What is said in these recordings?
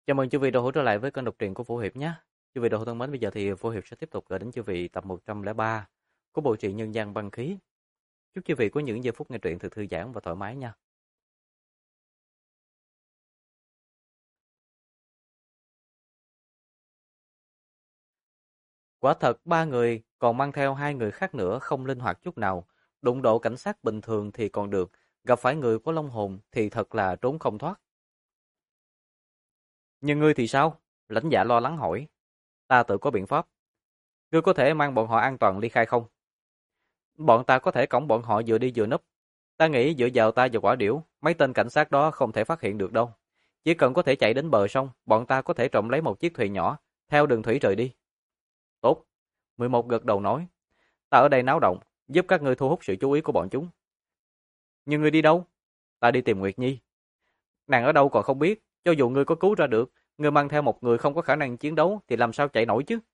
Chào mừng chư vị đã hỗ trợ lại với kênh đọc truyện của Phổ Hiệp nhé. Chư vị đã thân mến, bây giờ thì Phổ Hiệp sẽ tiếp tục gửi đến chư vị tập 103 của bộ truyện Nhân gian băng khí. Chúc chư vị có những giây phút nghe truyện thật thư giãn và thoải mái nha. Quả thật ba người còn mang theo hai người khác nữa không linh hoạt chút nào. Đụng độ cảnh sát bình thường thì còn được, gặp phải người có long hồn thì thật là trốn không thoát. Nhưng ngươi thì sao? Lãnh Dạ lo lắng hỏi. Ta tự có biện pháp. Ngươi có thể mang bọn họ an toàn ly khai không? Bọn ta có thể cõng bọn họ vừa đi vừa núp. Ta nghĩ dựa vào ta và quả điểu, mấy tên cảnh sát đó không thể phát hiện được đâu. Chỉ cần có thể chạy đến bờ sông, bọn ta có thể trộm lấy một chiếc thuyền nhỏ, theo đường thủy rời đi. Tốt. 11 gật đầu nói. Ta ở đây náo động, giúp các ngươi thu hút sự chú ý của bọn chúng. Nhưng ngươi đi đâu? Ta đi tìm Nguyệt Nhi. Nàng ở đâu còn không biết, cho dù ngươi có cứu ra được, ngươi mang theo một người không có khả năng chiến đấu thì làm sao chạy nổi chứ?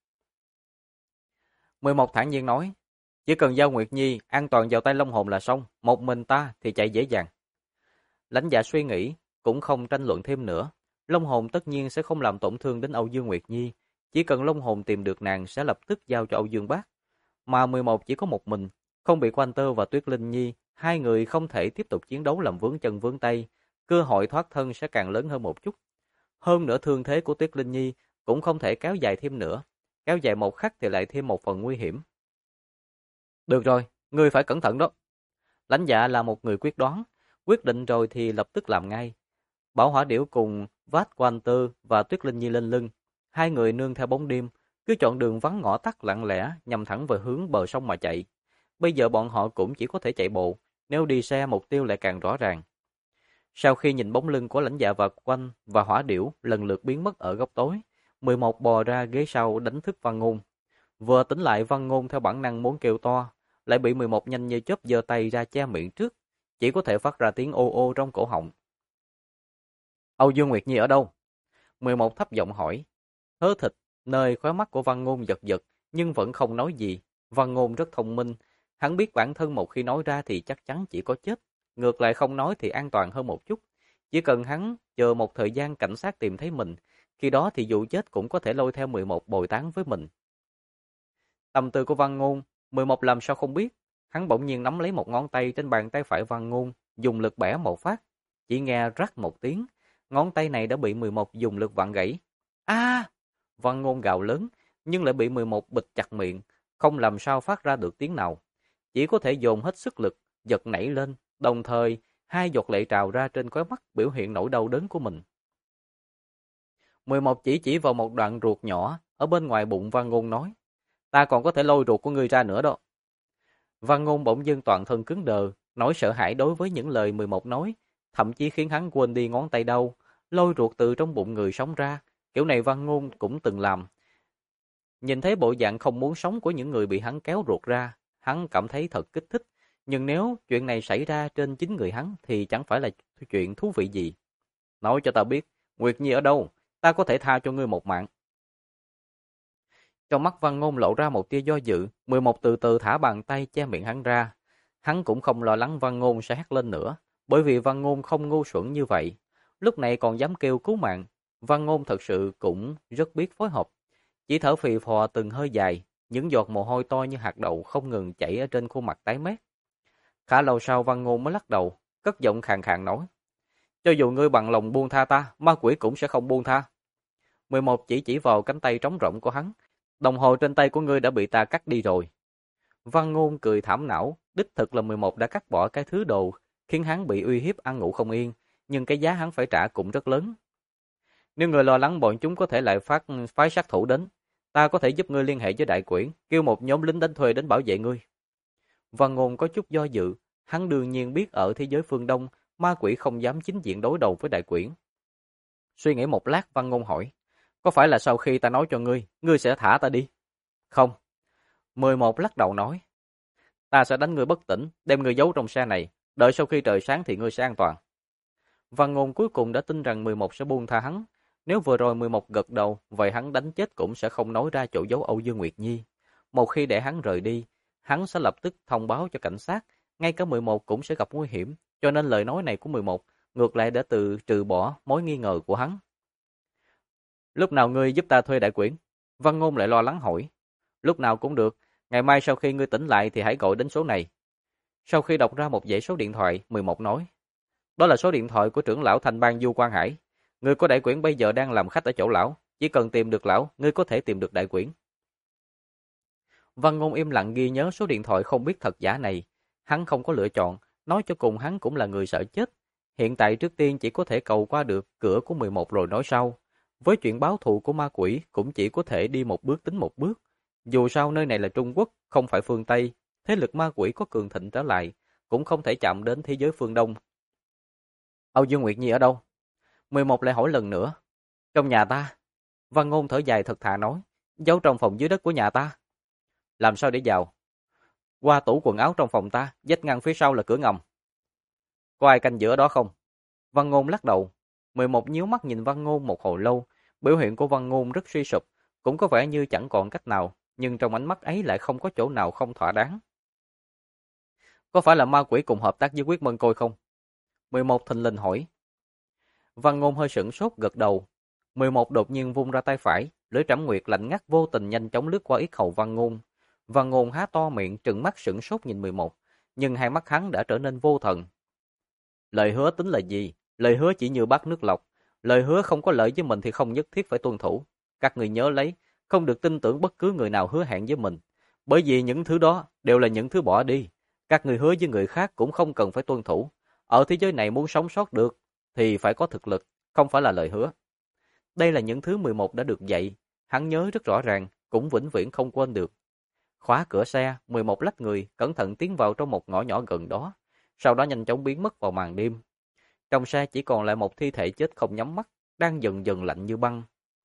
11 thản nhiên nói. Chỉ cần giao Nguyệt Nhi an toàn vào tay Long Hồn là xong, một mình ta thì chạy dễ dàng. Lãnh Dạ suy nghĩ, cũng không tranh luận thêm nữa. Long Hồn tất nhiên sẽ không làm tổn thương đến Âu Dương Nguyệt Nhi. Chỉ cần Long Hồn tìm được nàng sẽ lập tức giao cho Âu Dương Bác. Mà 11 chỉ có một mình, không bị Quan Tơ và Tuyết Linh Nhi, hai người không thể tiếp tục chiến đấu làm vướng chân vướng tay. Cơ hội thoát thân sẽ càng lớn hơn một chút. Hơn nữa thương thế của Tuyết Linh Nhi cũng không thể kéo dài thêm nữa. Kéo dài một khắc thì lại thêm một phần nguy hiểm. Được rồi, ngươi phải cẩn thận đó. Lãnh Dạ là một người quyết đoán, quyết định rồi thì lập tức làm ngay. Bảo Hỏa Điểu cùng vác Quan Tư và Tuyết Linh Nhi lên lưng, hai người nương theo bóng đêm, cứ chọn đường vắng ngõ tắt lặng lẽ nhằm thẳng về hướng bờ sông mà chạy. Bây giờ bọn họ cũng chỉ có thể chạy bộ, nếu đi xe mục tiêu lại càng rõ ràng. Sau khi nhìn bóng lưng của Lãnh Dạ và Quanh và Hỏa Điểu lần lượt biến mất ở góc tối, 11 bò ra ghế sau đánh thức Văn Ngôn. Vừa tỉnh lại Văn Ngôn theo bản năng muốn kêu to, lại bị 11 nhanh như chớp giơ tay ra che miệng trước, chỉ có thể phát ra tiếng ô ô trong cổ họng. Âu Dương Nguyệt Nhi ở đâu? 11 thấp giọng hỏi. Hớ thịt, nơi khóe mắt của Văn Ngôn giật giật, nhưng vẫn không nói gì. Văn Ngôn rất thông minh, hắn biết bản thân một khi nói ra thì chắc chắn chỉ có chết, ngược lại không nói thì an toàn hơn một chút. Chỉ cần hắn chờ một thời gian cảnh sát tìm thấy mình, khi đó thì dù chết cũng có thể lôi theo 11 bồi táng với mình. Tâm tư của Văn Ngôn, 11 làm sao không biết. Hắn bỗng nhiên nắm lấy một ngón tay trên bàn tay phải Văn Ngôn, dùng lực bẻ một phát. Chỉ nghe rắc một tiếng, ngón tay này đã bị 11 dùng lực vặn gãy. A! Văn Ngôn gào lớn, nhưng lại bị 11 bịt chặt miệng, không làm sao phát ra được tiếng nào. Chỉ có thể dồn hết sức lực, giật nảy lên, đồng thời hai giọt lệ trào ra trên khóe mắt biểu hiện nỗi đau đớn của mình. 11 chỉ vào một đoạn ruột nhỏ ở bên ngoài bụng Văn Ngôn nói. Ta còn có thể lôi ruột của ngươi ra nữa đó. Văn Ngôn bỗng dưng toàn thân cứng đờ, nỗi sợ hãi đối với những lời 11 nói, thậm chí khiến hắn quên đi ngón tay đau, lôi ruột từ trong bụng người sống ra, kiểu này Văn Ngôn cũng từng làm. Nhìn thấy bộ dạng không muốn sống của những người bị hắn kéo ruột ra, hắn cảm thấy thật kích thích, nhưng nếu chuyện này xảy ra trên chính người hắn thì chẳng phải là chuyện thú vị gì. Nói cho ta biết, Nguyệt Nhi ở đâu, ta có thể tha cho ngươi một mạng. Trong mắt Văn Ngôn lộ ra một tia do dự, 11 từ từ thả bàn tay che miệng hắn ra. Hắn cũng không lo lắng Văn Ngôn sẽ hét lên nữa, bởi vì Văn Ngôn không ngu xuẩn như vậy. Lúc này còn dám kêu cứu mạng, Văn Ngôn thật sự cũng rất biết phối hợp. Chỉ thở phì phò từng hơi dài, những giọt mồ hôi to như hạt đậu không ngừng chảy ở trên khuôn mặt tái mét. Khá lâu sau Văn Ngôn mới lắc đầu, cất giọng khàn khàn nói. Cho dù ngươi bằng lòng buông tha ta, ma quỷ cũng sẽ không buông tha. 11 chỉ vào cánh tay trống rỗng của hắn. Đồng hồ trên tay của ngươi đã bị ta cắt đi rồi. Văn Ngôn cười thảm não, đích thực là 11 đã cắt bỏ cái thứ đồ, khiến hắn bị uy hiếp ăn ngủ không yên, nhưng cái giá hắn phải trả cũng rất lớn. Nếu ngươi lo lắng bọn chúng có thể lại phái sát thủ đến, ta có thể giúp ngươi liên hệ với đại quyển, kêu một nhóm lính đánh thuê đến bảo vệ ngươi. Văn Ngôn có chút do dự, hắn đương nhiên biết ở thế giới phương Đông, ma quỷ không dám chính diện đối đầu với đại quyển. Suy nghĩ một lát Văn Ngôn hỏi, có phải là sau khi ta nói cho ngươi, ngươi sẽ thả ta đi? Không. 11 lắc đầu nói, ta sẽ đánh ngươi bất tỉnh, đem ngươi giấu trong xe này, đợi sau khi trời sáng thì ngươi sẽ an toàn. Văn Ngôn cuối cùng đã tin rằng 11 sẽ buông tha hắn. Nếu vừa rồi 11 gật đầu, vậy hắn đánh chết cũng sẽ không nói ra chỗ giấu Âu Dương Nguyệt Nhi. Một khi để hắn rời đi, hắn sẽ lập tức thông báo cho cảnh sát, ngay cả 11 cũng sẽ gặp nguy hiểm, cho nên lời nói này của 11 ngược lại đã trừ bỏ mối nghi ngờ của hắn. Lúc nào ngươi giúp ta thuê đại quyển? Văn Ngôn lại lo lắng hỏi. Lúc nào cũng được, ngày mai sau khi ngươi tỉnh lại thì hãy gọi đến số này. Sau khi đọc ra một dãy số điện thoại, 11 nói. Đó là số điện thoại của trưởng lão thành bang Du Quang Hải. Người có đại quyển bây giờ đang làm khách ở chỗ lão. Chỉ cần tìm được lão, ngươi có thể tìm được đại quyển. Văn Ngôn im lặng ghi nhớ số điện thoại không biết thật giả này. Hắn không có lựa chọn, nói cho cùng hắn cũng là người sợ chết. Hiện tại trước tiên chỉ có thể cầu qua được cửa của 11 rồi nói sau. Với chuyện báo thù của ma quỷ cũng chỉ có thể đi một bước tính một bước. Dù sao nơi này là Trung Quốc, không phải phương Tây. Thế lực ma quỷ có cường thịnh trở lại, cũng không thể chạm đến thế giới phương Đông. Âu Dương Nguyệt Nhi ở đâu? 11 lại hỏi lần nữa. Trong nhà ta. Văn Ngôn thở dài thật thà nói. Giấu trong phòng dưới đất của nhà ta. Làm sao để vào? Qua tủ quần áo trong phòng ta, vách ngăn phía sau là cửa ngầm. Có ai canh giữa đó không? Văn Ngôn lắc đầu. 11 nhíu mắt nhìn Văn Ngôn một hồi lâu. Biểu hiện của Văn Ngôn rất suy sụp, cũng có vẻ như chẳng còn cách nào, nhưng trong ánh mắt ấy lại không có chỗ nào không thỏa đáng. Có phải là ma quỷ cùng hợp tác với Quyết Mân Côi không? 11 thình lình hỏi. Văn Ngôn hơi sửng sốt gật đầu. 11 đột nhiên vung ra tay phải, lưỡi trảm nguyệt lạnh ngắt vô tình nhanh chóng lướt qua yết hầu Văn Ngôn. Văn Ngôn há to miệng trừng mắt sửng sốt nhìn 11, nhưng hai mắt hắn đã trở nên vô thần. Lời hứa tính là gì? Lời hứa chỉ như bát nước lọc. Lời hứa không có lợi với mình thì không nhất thiết phải tuân thủ. Các người nhớ lấy, không được tin tưởng bất cứ người nào hứa hẹn với mình. Bởi vì những thứ đó đều là những thứ bỏ đi. Các người hứa với người khác cũng không cần phải tuân thủ. Ở thế giới này muốn sống sót được thì phải có thực lực, không phải là lời hứa. Đây là những thứ 11 đã được dạy. Hắn nhớ rất rõ ràng, cũng vĩnh viễn không quên được. Khóa cửa xe, 11 lách người, cẩn thận tiến vào trong một ngõ nhỏ gần đó. Sau đó nhanh chóng biến mất vào màn đêm. Trong xe chỉ còn lại một thi thể chết không nhắm mắt, đang dần dần lạnh như băng.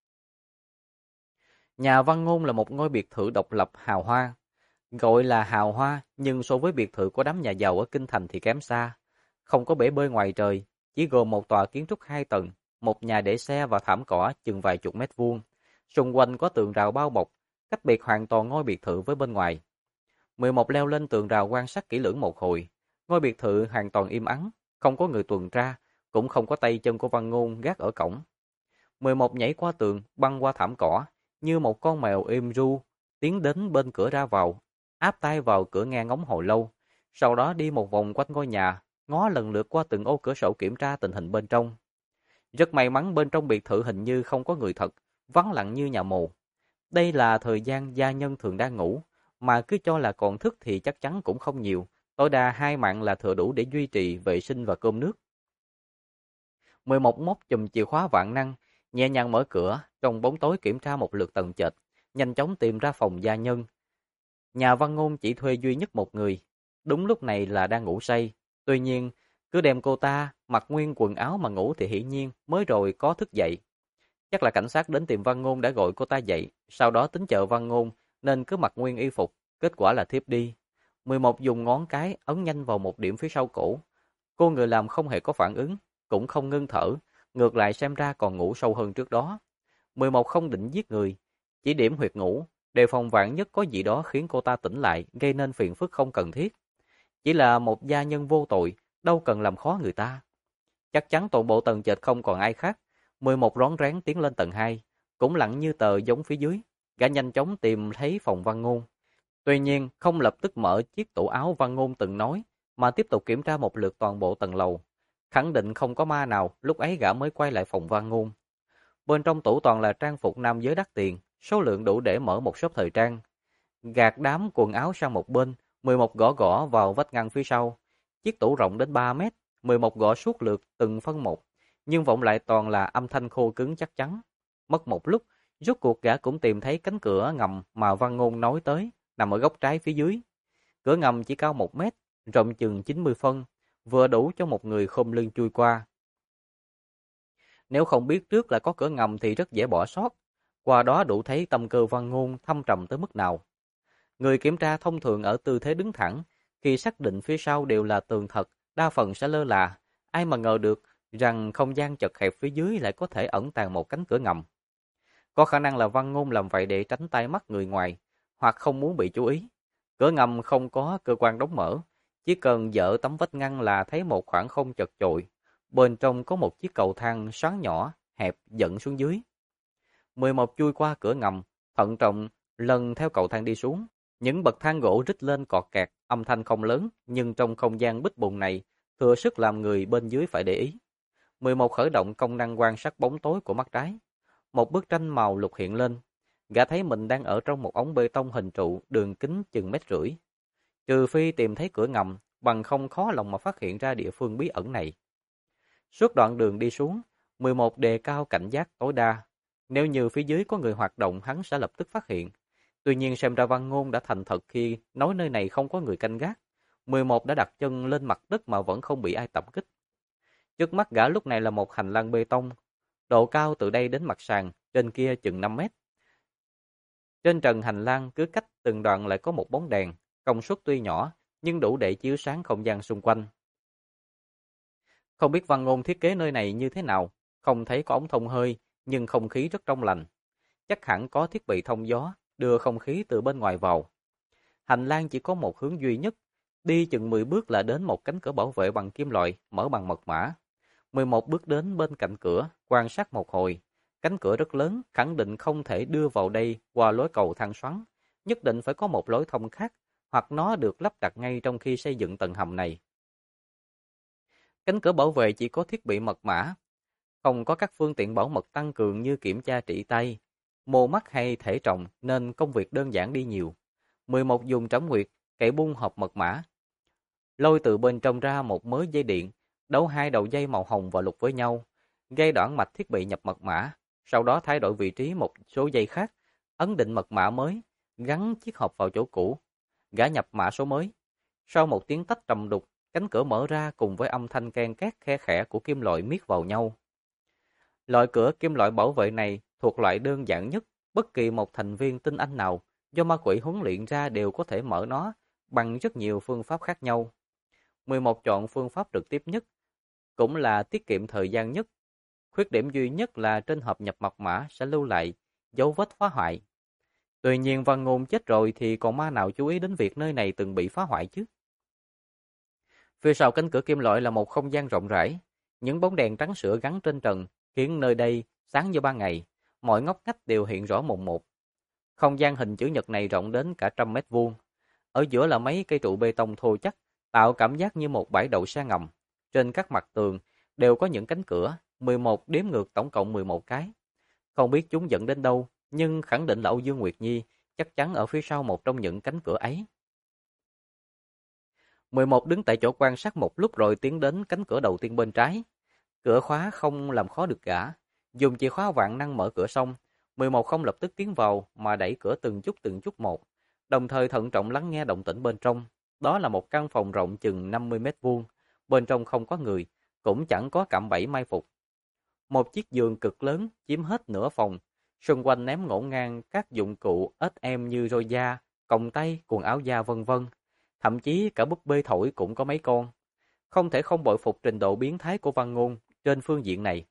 Nhà Văn Ngôn là một ngôi biệt thự độc lập hào hoa. Gọi là hào hoa, nhưng so với biệt thự của đám nhà giàu ở Kinh Thành thì kém xa. Không có bể bơi ngoài trời, chỉ gồm một tòa kiến trúc 2 tầng, một nhà để xe và thảm cỏ chừng vài chục mét vuông. Xung quanh có tường rào bao bọc, cách biệt hoàn toàn ngôi biệt thự với bên ngoài. 11 leo lên tường rào quan sát kỹ lưỡng một hồi. Ngôi biệt thự hoàn toàn im ắng, không có người tuần tra, cũng không có tay chân của Văn Ngôn gác ở cổng. 11 nhảy qua tường, băng qua thảm cỏ, như một con mèo êm ru, tiến đến bên cửa ra vào, áp tay vào cửa nghe ngóng hồi lâu, sau đó đi một vòng quanh ngôi nhà, ngó lần lượt qua từng ô cửa sổ kiểm tra tình hình bên trong. Rất may mắn bên trong biệt thự hình như không có người thật, vắng lặng như nhà mồ. Đây là thời gian gia nhân thường đang ngủ, mà cứ cho là còn thức thì chắc chắn cũng không nhiều, tối đa 2 mạng là thừa đủ để duy trì vệ sinh và cơm nước. 11 móc chùm chìa khóa vạn năng, nhẹ nhàng mở cửa, trong bóng tối kiểm tra một lượt tầng trệt, nhanh chóng tìm ra phòng gia nhân. Nhà Văn Ngôn chỉ thuê duy nhất một người, đúng lúc này là đang ngủ say. Tuy nhiên, cứ đem cô ta mặc nguyên quần áo mà ngủ thì hiển nhiên mới rồi có thức dậy. Chắc là cảnh sát đến tìm Văn Ngôn đã gọi cô ta dậy, sau đó tính chờ Văn Ngôn nên cứ mặc nguyên y phục, kết quả là thiếp đi. 11 dùng ngón cái ấn nhanh vào một điểm phía sau cổ. Cô người làm không hề có phản ứng, cũng không ngưng thở, ngược lại xem ra còn ngủ sâu hơn trước đó. 11 không định giết người, chỉ điểm huyệt ngủ, đề phòng vạn nhất có gì đó khiến cô ta tỉnh lại, gây nên phiền phức không cần thiết. Chỉ là một gia nhân vô tội, đâu cần làm khó người ta. Chắc chắn toàn bộ tầng trệt không còn ai khác. 11 rón rén tiến lên tầng 2, cũng lặng như tờ giống phía dưới. Gã nhanh chóng tìm thấy phòng Văn Ngôn. Tuy nhiên, không lập tức mở chiếc tủ áo Văn Ngôn từng nói, mà tiếp tục kiểm tra một lượt toàn bộ tầng lầu. Khẳng định không có ma nào, lúc ấy gã mới quay lại phòng Văn Ngôn. Bên trong tủ toàn là trang phục nam giới đắt tiền, số lượng đủ để mở một shop thời trang. Gạt đám quần áo sang một bên, 11 gõ gõ vào vách ngăn phía sau. Chiếc tủ rộng đến 3 mét, 11 gõ suốt lượt từng phân một, nhưng vọng lại toàn là âm thanh khô cứng chắc chắn. Mất một lúc, rốt cuộc gã cũng tìm thấy cánh cửa ngầm mà Văn Ngôn nói tới, nằm ở góc trái phía dưới. Cửa ngầm chỉ cao 1 mét, rộng chừng 90 phân, vừa đủ cho một người khom lưng chui qua. Nếu không biết trước là có cửa ngầm thì rất dễ bỏ sót, qua đó đủ thấy tâm cơ Văn Ngôn thâm trầm tới mức nào. Người kiểm tra thông thường ở tư thế đứng thẳng, khi xác định phía sau đều là tường thật, đa phần sẽ lơ là. Ai mà ngờ được rằng không gian chật hẹp phía dưới lại có thể ẩn tàng một cánh cửa ngầm. Có khả năng là Văn Ngôn làm vậy để tránh tai mắt người ngoài, hoặc không muốn bị chú ý. Cửa ngầm không có cơ quan đóng mở, chỉ cần dỡ tấm vách ngăn là thấy một khoảng không chật chội. Bên trong có một chiếc cầu thang xoắn nhỏ, hẹp dẫn xuống dưới. 11 chui qua cửa ngầm, thận trọng lần theo cầu thang đi xuống. Những bậc thang gỗ rít lên cọt kẹt, âm thanh không lớn, nhưng trong không gian bích bùng này, thừa sức làm người bên dưới phải để ý. 11 khởi động công năng quan sát bóng tối của mắt trái. Một bức tranh màu lục hiện lên. Gã thấy mình đang ở trong một ống bê tông hình trụ đường kính chừng 1,5 mét. Trừ phi tìm thấy cửa ngầm, bằng không khó lòng mà phát hiện ra địa phương bí ẩn này. Suốt đoạn đường đi xuống, 11 đề cao cảnh giác tối đa. Nếu như phía dưới có người hoạt động, hắn sẽ lập tức phát hiện. Tuy nhiên xem ra Văn Ngôn đã thành thật khi nói nơi này không có người canh gác. 11 đã đặt chân lên mặt đất mà vẫn không bị ai tập kích. Trước mắt gã lúc này là một hành lang bê tông, độ cao từ đây đến mặt sàn, trên kia chừng 5 mét. Trên trần hành lang cứ cách từng đoạn lại có một bóng đèn, công suất tuy nhỏ nhưng đủ để chiếu sáng không gian xung quanh. Không biết Văn Ngôn thiết kế nơi này như thế nào, không thấy có ống thông hơi, nhưng không khí rất trong lành. Chắc hẳn có thiết bị thông gió, đưa không khí từ bên ngoài vào. Hành lang chỉ có một hướng duy nhất, đi chừng 10 bước là đến một cánh cửa bảo vệ bằng kim loại, mở bằng mật mã. 11 bước đến bên cạnh cửa, quan sát một hồi. Cánh cửa rất lớn, khẳng định không thể đưa vào đây qua lối cầu thang xoắn. Nhất định phải có một lối thông khác, hoặc nó được lắp đặt ngay trong khi xây dựng tầng hầm này. Cánh cửa bảo vệ chỉ có thiết bị mật mã, không có các phương tiện bảo mật tăng cường như kiểm tra trị tay, mô mắt hay thể trọng, nên công việc đơn giản đi nhiều. 11 dùng trảm nguyệt, cậy bung hộp mật mã, lôi từ bên trong ra một mớ dây điện, đấu hai đầu dây màu hồng và lục với nhau, gây đoạn mạch thiết bị nhập mật mã, sau đó thay đổi vị trí một số dây khác, ấn định mật mã mới, gắn chiếc hộp vào chỗ cũ, gã nhập mã số mới. Sau một tiếng tách trầm đục, cánh cửa mở ra cùng với âm thanh ken két khe khẽ của kim loại miết vào nhau. Loại cửa kim loại bảo vệ này thuộc loại đơn giản nhất, bất kỳ một thành viên tinh anh nào do ma quỷ huấn luyện ra đều có thể mở nó bằng rất nhiều phương pháp khác nhau. 11 chọn phương pháp trực tiếp nhất, cũng là tiết kiệm thời gian nhất. Khuyết điểm duy nhất là trên hộp nhập mật mã sẽ lưu lại dấu vết phá hoại. Tuy nhiên Văn Ngôn chết rồi thì còn ma nào chú ý đến việc nơi này từng bị phá hoại chứ. Phía sau cánh cửa kim loại là một không gian rộng rãi, những bóng đèn trắng sữa gắn trên trần khiến nơi đây sáng như ban ngày, mọi ngóc ngách đều hiện rõ mồn một. Không gian hình chữ nhật này rộng đến cả 100 mét vuông. Ở giữa là mấy cây trụ bê tông thô chắc, tạo cảm giác như một bãi đậu xe ngầm. Trên các mặt tường đều có những cánh cửa, 11 đếm ngược tổng cộng 11 cái. Không biết chúng dẫn đến đâu, nhưng khẳng định là Âu Dương Nguyệt Nhi chắc chắn ở phía sau một trong những cánh cửa ấy. 11 đứng tại chỗ quan sát một lúc rồi tiến đến cánh cửa đầu tiên bên trái. Cửa khóa không làm khó được gã. Dùng chìa khóa vạn năng mở cửa xong, 11 không lập tức tiến vào mà đẩy cửa từng chút một, đồng thời thận trọng lắng nghe động tĩnh bên trong. Đó là một căn phòng rộng chừng 50 mét vuông, bên trong không có người, cũng chẳng có cạm bẫy mai phục. Một chiếc giường cực lớn chiếm hết nửa phòng, xung quanh ném ngổn ngang các dụng cụ ếch em như roi da, còng tay, quần áo da vân vân. Thậm chí cả búp bê thổi cũng có mấy con. Không thể không bội phục trình độ biến thái của Văn Ngôn trên phương diện này.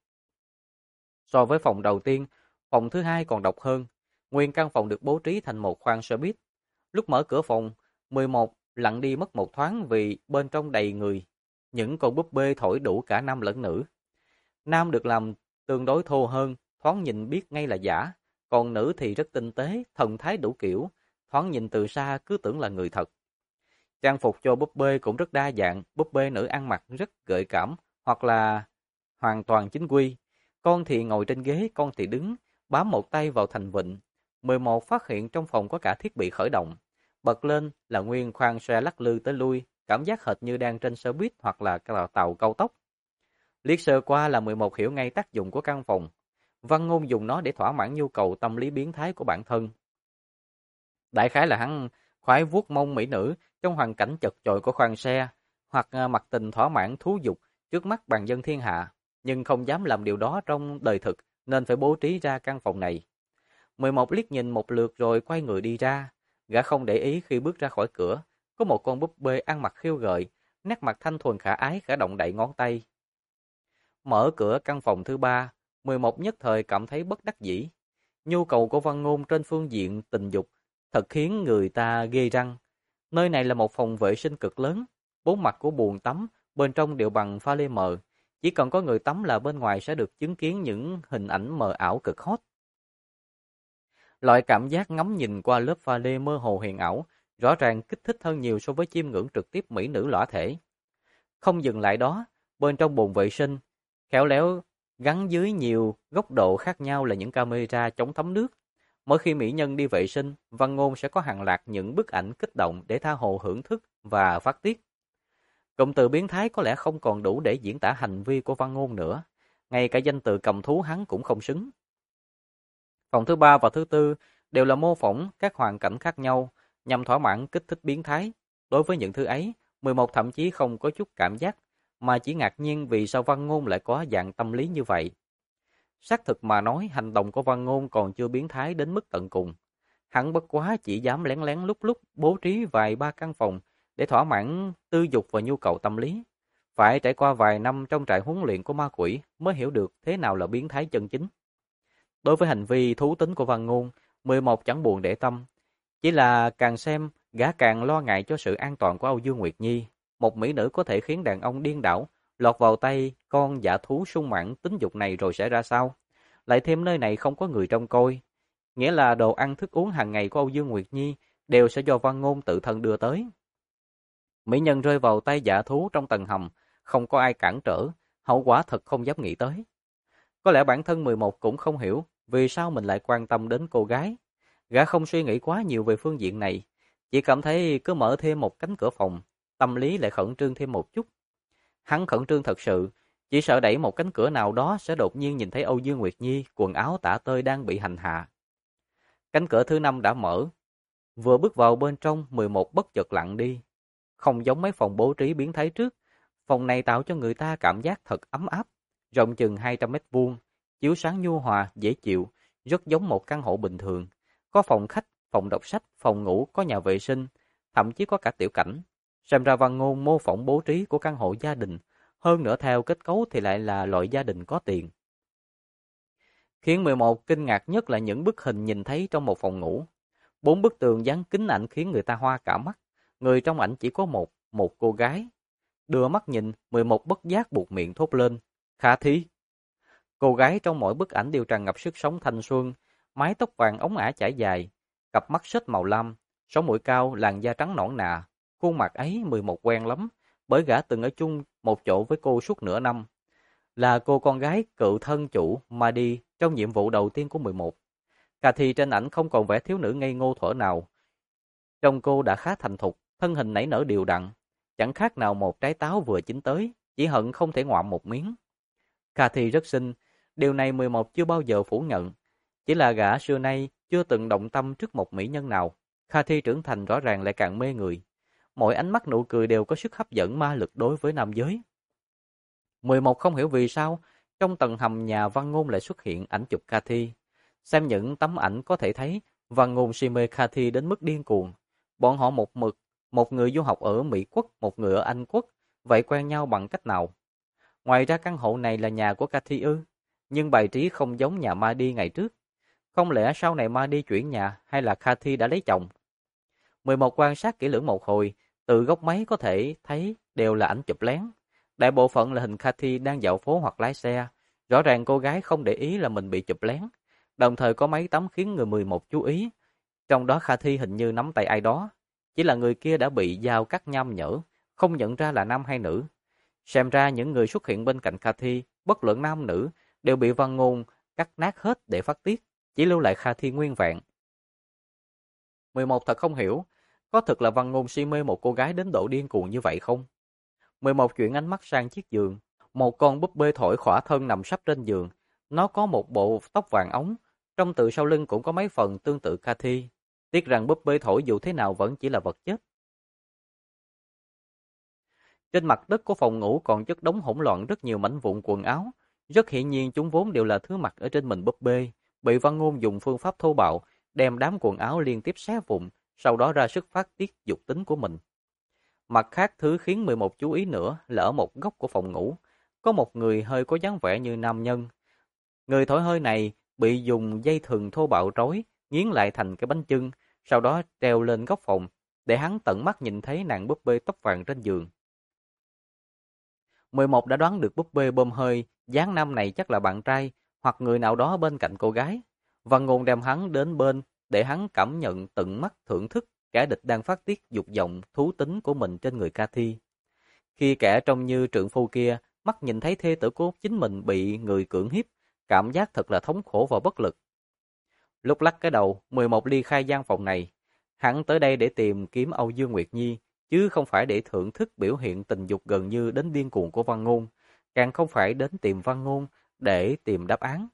So với phòng đầu tiên, phòng thứ hai còn độc hơn. Nguyên căn phòng được bố trí thành một khoang xe buýt. Lúc mở cửa phòng, 11 lặng đi mất một thoáng vì bên trong đầy người. Những con búp bê thổi đủ cả nam lẫn nữ. Nam được làm tương đối thô hơn, thoáng nhìn biết ngay là giả. Còn nữ thì rất tinh tế, thần thái đủ kiểu, thoáng nhìn từ xa cứ tưởng là người thật. Trang phục cho búp bê cũng rất đa dạng, búp bê nữ ăn mặc rất gợi cảm, hoặc là hoàn toàn chính quy. Con thì ngồi trên ghế, con thì đứng, bám một tay vào thành vịnh. 11 phát hiện trong phòng có cả thiết bị khởi động. Bật lên là nguyên khoang xe lắc lư tới lui, cảm giác hệt như đang trên xe buýt hoặc là tàu cao tốc. Liếc sơ qua là 11 hiểu ngay tác dụng của căn phòng. Văn Ngôn dùng nó để thỏa mãn nhu cầu tâm lý biến thái của bản thân. Đại khái là hắn khoái vuốt mông mỹ nữ trong hoàn cảnh chật chội của khoang xe, hoặc mặc tình thỏa mãn thú dục trước mắt bàn dân thiên hạ, nhưng không dám làm điều đó trong đời thực nên phải bố trí ra căn phòng này. 11 liếc nhìn một lượt rồi quay người đi ra, gã không để ý khi bước ra khỏi cửa, có một con búp bê ăn mặc khiêu gợi, nét mặt thanh thuần khả ái khẽ động đậy ngón tay. Mở cửa căn phòng thứ ba, 11 nhất thời cảm thấy bất đắc dĩ. Nhu cầu của Văn Ngôn trên phương diện tình dục thật khiến người ta ghê răng. Nơi này là một phòng vệ sinh cực lớn, 4 mặt của bồn tắm, bên trong đều bằng pha lê mờ. Chỉ cần có người tắm là bên ngoài sẽ được chứng kiến những hình ảnh mờ ảo cực hot. Loại cảm giác ngắm nhìn qua lớp pha lê mơ hồ huyền ảo, rõ ràng kích thích hơn nhiều so với chiêm ngưỡng trực tiếp mỹ nữ lõa thể. Không dừng lại đó, bên trong bồn vệ sinh, khéo léo gắn dưới nhiều góc độ khác nhau là những camera chống thấm nước. Mỗi khi mỹ nhân đi vệ sinh, Văn Ngôn sẽ có hàng loạt những bức ảnh kích động để tha hồ hưởng thức và phát tiết. Cụm từ biến thái có lẽ không còn đủ để diễn tả hành vi của Văn Ngôn nữa. Ngay cả danh từ cầm thú hắn cũng không xứng. Phòng thứ ba và thứ tư đều là mô phỏng các hoàn cảnh khác nhau nhằm thỏa mãn kích thích biến thái. Đối với những thứ ấy, 11 thậm chí không có chút cảm giác, mà chỉ ngạc nhiên vì sao Văn Ngôn lại có dạng tâm lý như vậy. Xác thực mà nói, hành động của Văn Ngôn còn chưa biến thái đến mức tận cùng. Hắn bất quá chỉ dám lén lén lúc lúc bố trí vài ba căn phòng để thỏa mãn tư dục và nhu cầu tâm lý. Phải trải qua vài năm trong trại huấn luyện của ma quỷ mới hiểu được thế nào là biến thái chân chính. Đối với hành vi thú tính của Văn Ngôn, 11 chẳng buồn để tâm. Chỉ là càng xem, gã càng lo ngại cho sự an toàn của Âu Dương Nguyệt Nhi. Một mỹ nữ có thể khiến đàn ông điên đảo, lọt vào tay con dã thú sung mãn tính dục này rồi sẽ ra sao? Lại thêm nơi này không có người trông coi. Nghĩa là đồ ăn thức uống hàng ngày của Âu Dương Nguyệt Nhi đều sẽ do Văn Ngôn tự thân đưa tới. Mỹ nhân rơi vào tay dã thú trong tầng hầm, không có ai cản trở, hậu quả thật không dám nghĩ tới. Có lẽ bản thân 11 cũng không hiểu vì sao mình lại quan tâm đến cô gái. Gã không suy nghĩ quá nhiều về phương diện này, chỉ cảm thấy cứ mở thêm một cánh cửa phòng, tâm lý lại khẩn trương thêm một chút. Hắn khẩn trương thật sự, chỉ sợ đẩy một cánh cửa nào đó sẽ đột nhiên nhìn thấy Âu Dương Nguyệt Nhi quần áo tả tơi đang bị hành hạ. Cánh cửa thứ 5 đã mở, vừa bước vào bên trong 11 bất chợt lặng đi. Không giống mấy phòng bố trí biến thái trước, phòng này tạo cho người ta cảm giác thật ấm áp, rộng chừng 200 mét vuông, chiếu sáng nhu hòa, dễ chịu, rất giống một căn hộ bình thường. Có phòng khách, phòng đọc sách, phòng ngủ, có nhà vệ sinh, thậm chí có cả tiểu cảnh. Xem ra Văn Ngôn mô phỏng bố trí của căn hộ gia đình, hơn nữa theo kết cấu thì lại là loại gia đình có tiền. Khiến 11 kinh ngạc nhất là những bức hình nhìn thấy trong một phòng ngủ. 4 bức tường dán kính ảnh khiến người ta hoa cả mắt. Người trong ảnh chỉ có một cô gái. Đưa mắt nhìn, 11 bất giác buột miệng thốt lên. Khả Thi. Cô gái trong mỗi bức ảnh đều tràn ngập sức sống thanh xuân, mái tóc vàng óng ả chải dài, cặp mắt sết màu lam, sống mũi cao, làn da trắng nõn nà. Khuôn mặt ấy 11 quen lắm, bởi gã từng ở chung một chỗ với cô suốt nửa năm. Là cô con gái cựu thân chủ Madi trong nhiệm vụ đầu tiên của 11. Cà Thi trên ảnh không còn vẻ thiếu nữ ngây ngô thuở nào. Trông cô đã khá thành thục, thân hình nảy nở đều đặn, chẳng khác nào một trái táo vừa chín tới, chỉ hận không thể ngoạm một miếng. Cà Thi rất xinh, điều này 11 chưa bao giờ phủ nhận. Chỉ là gã xưa nay chưa từng động tâm trước một mỹ nhân nào. Kha Thi trưởng thành rõ ràng lại càng mê người. Mỗi ánh mắt nụ cười đều có sức hấp dẫn ma lực đối với nam giới. 11 không hiểu vì sao, trong tầng hầm nhà Văn Ngôn lại xuất hiện ảnh chụp Kha Thi. Xem những tấm ảnh có thể thấy, Văn Ngôn si mê Kha Thi đến mức điên cuồng. Bọn họ một mực, một người du học ở Mỹ Quốc, một người ở Anh Quốc, vậy quen nhau bằng cách nào? Ngoài ra căn hộ này là nhà của Kha Thi ư? Nhưng bài trí không giống nhà Madi ngày trước. Không lẽ sau này Madi chuyển nhà hay là Kha Thi đã lấy chồng? 11 quan sát kỹ lưỡng một hồi, từ góc máy có thể thấy đều là ảnh chụp lén. Đại bộ phận là hình Kha Thi đang dạo phố hoặc lái xe. Rõ ràng cô gái không để ý là mình bị chụp lén. Đồng thời có mấy tấm khiến người 11 chú ý. Trong đó Kha Thi hình như nắm tay ai đó. Chỉ là người kia đã bị dao cắt nham nhở, không nhận ra là nam hay nữ. Xem ra những người xuất hiện bên cạnh Kha Thi, bất luận nam nữ, đều bị Văn Ngôn cắt nát hết để phát tiết, chỉ lưu lại Kha Thi nguyên vẹn. 11 thật không hiểu, có thực là Văn Ngôn si mê một cô gái đến độ điên cuồng như vậy không? 11 chuyển ánh mắt sang chiếc giường, một con búp bê thổi khỏa thân nằm sấp trên giường, nó có một bộ tóc vàng óng, trong từ sau lưng cũng có mấy phần tương tự Kha Thi. Tiếc rằng búp bê thổi dù thế nào vẫn chỉ là vật chất. Trên mặt đất của phòng ngủ còn chất đống hỗn loạn rất nhiều mảnh vụn quần áo. Rất hiển nhiên chúng vốn đều là thứ mặc ở trên mình búp bê. Bị Văn Ngôn dùng phương pháp thô bạo, đem đám quần áo liên tiếp xé vụn, sau đó ra sức phát tiết dục tính của mình. Mặt khác thứ khiến 11 chú ý nữa là ở một góc của phòng ngủ, có một người hơi có dáng vẻ như nam nhân. Người thổi hơi này bị dùng dây thừng thô bạo trói, nghiến lại thành cái bánh chưng, sau đó treo lên góc phòng, để hắn tận mắt nhìn thấy nàng búp bê tóc vàng trên giường. 11 đã đoán được búp bê bơm hơi, dáng nam này chắc là bạn trai, hoặc người nào đó bên cạnh cô gái. Văn Ngôn đem hắn đến bên, để hắn cảm nhận tận mắt thưởng thức kẻ địch đang phát tiết dục vọng thú tính của mình trên người Cathy. Khi kẻ trông như trượng phu kia mắt nhìn thấy thê tử của chính mình bị người cưỡng hiếp, cảm giác thật là thống khổ và bất lực. Lúc lắc cái đầu, 11 ly khai gian phòng này. Hắn tới đây để tìm kiếm Âu Dương Nguyệt Nhi, chứ không phải để thưởng thức biểu hiện tình dục gần như đến điên cuồng của Văn Ngôn, càng không phải đến tìm Văn Ngôn để tìm đáp án.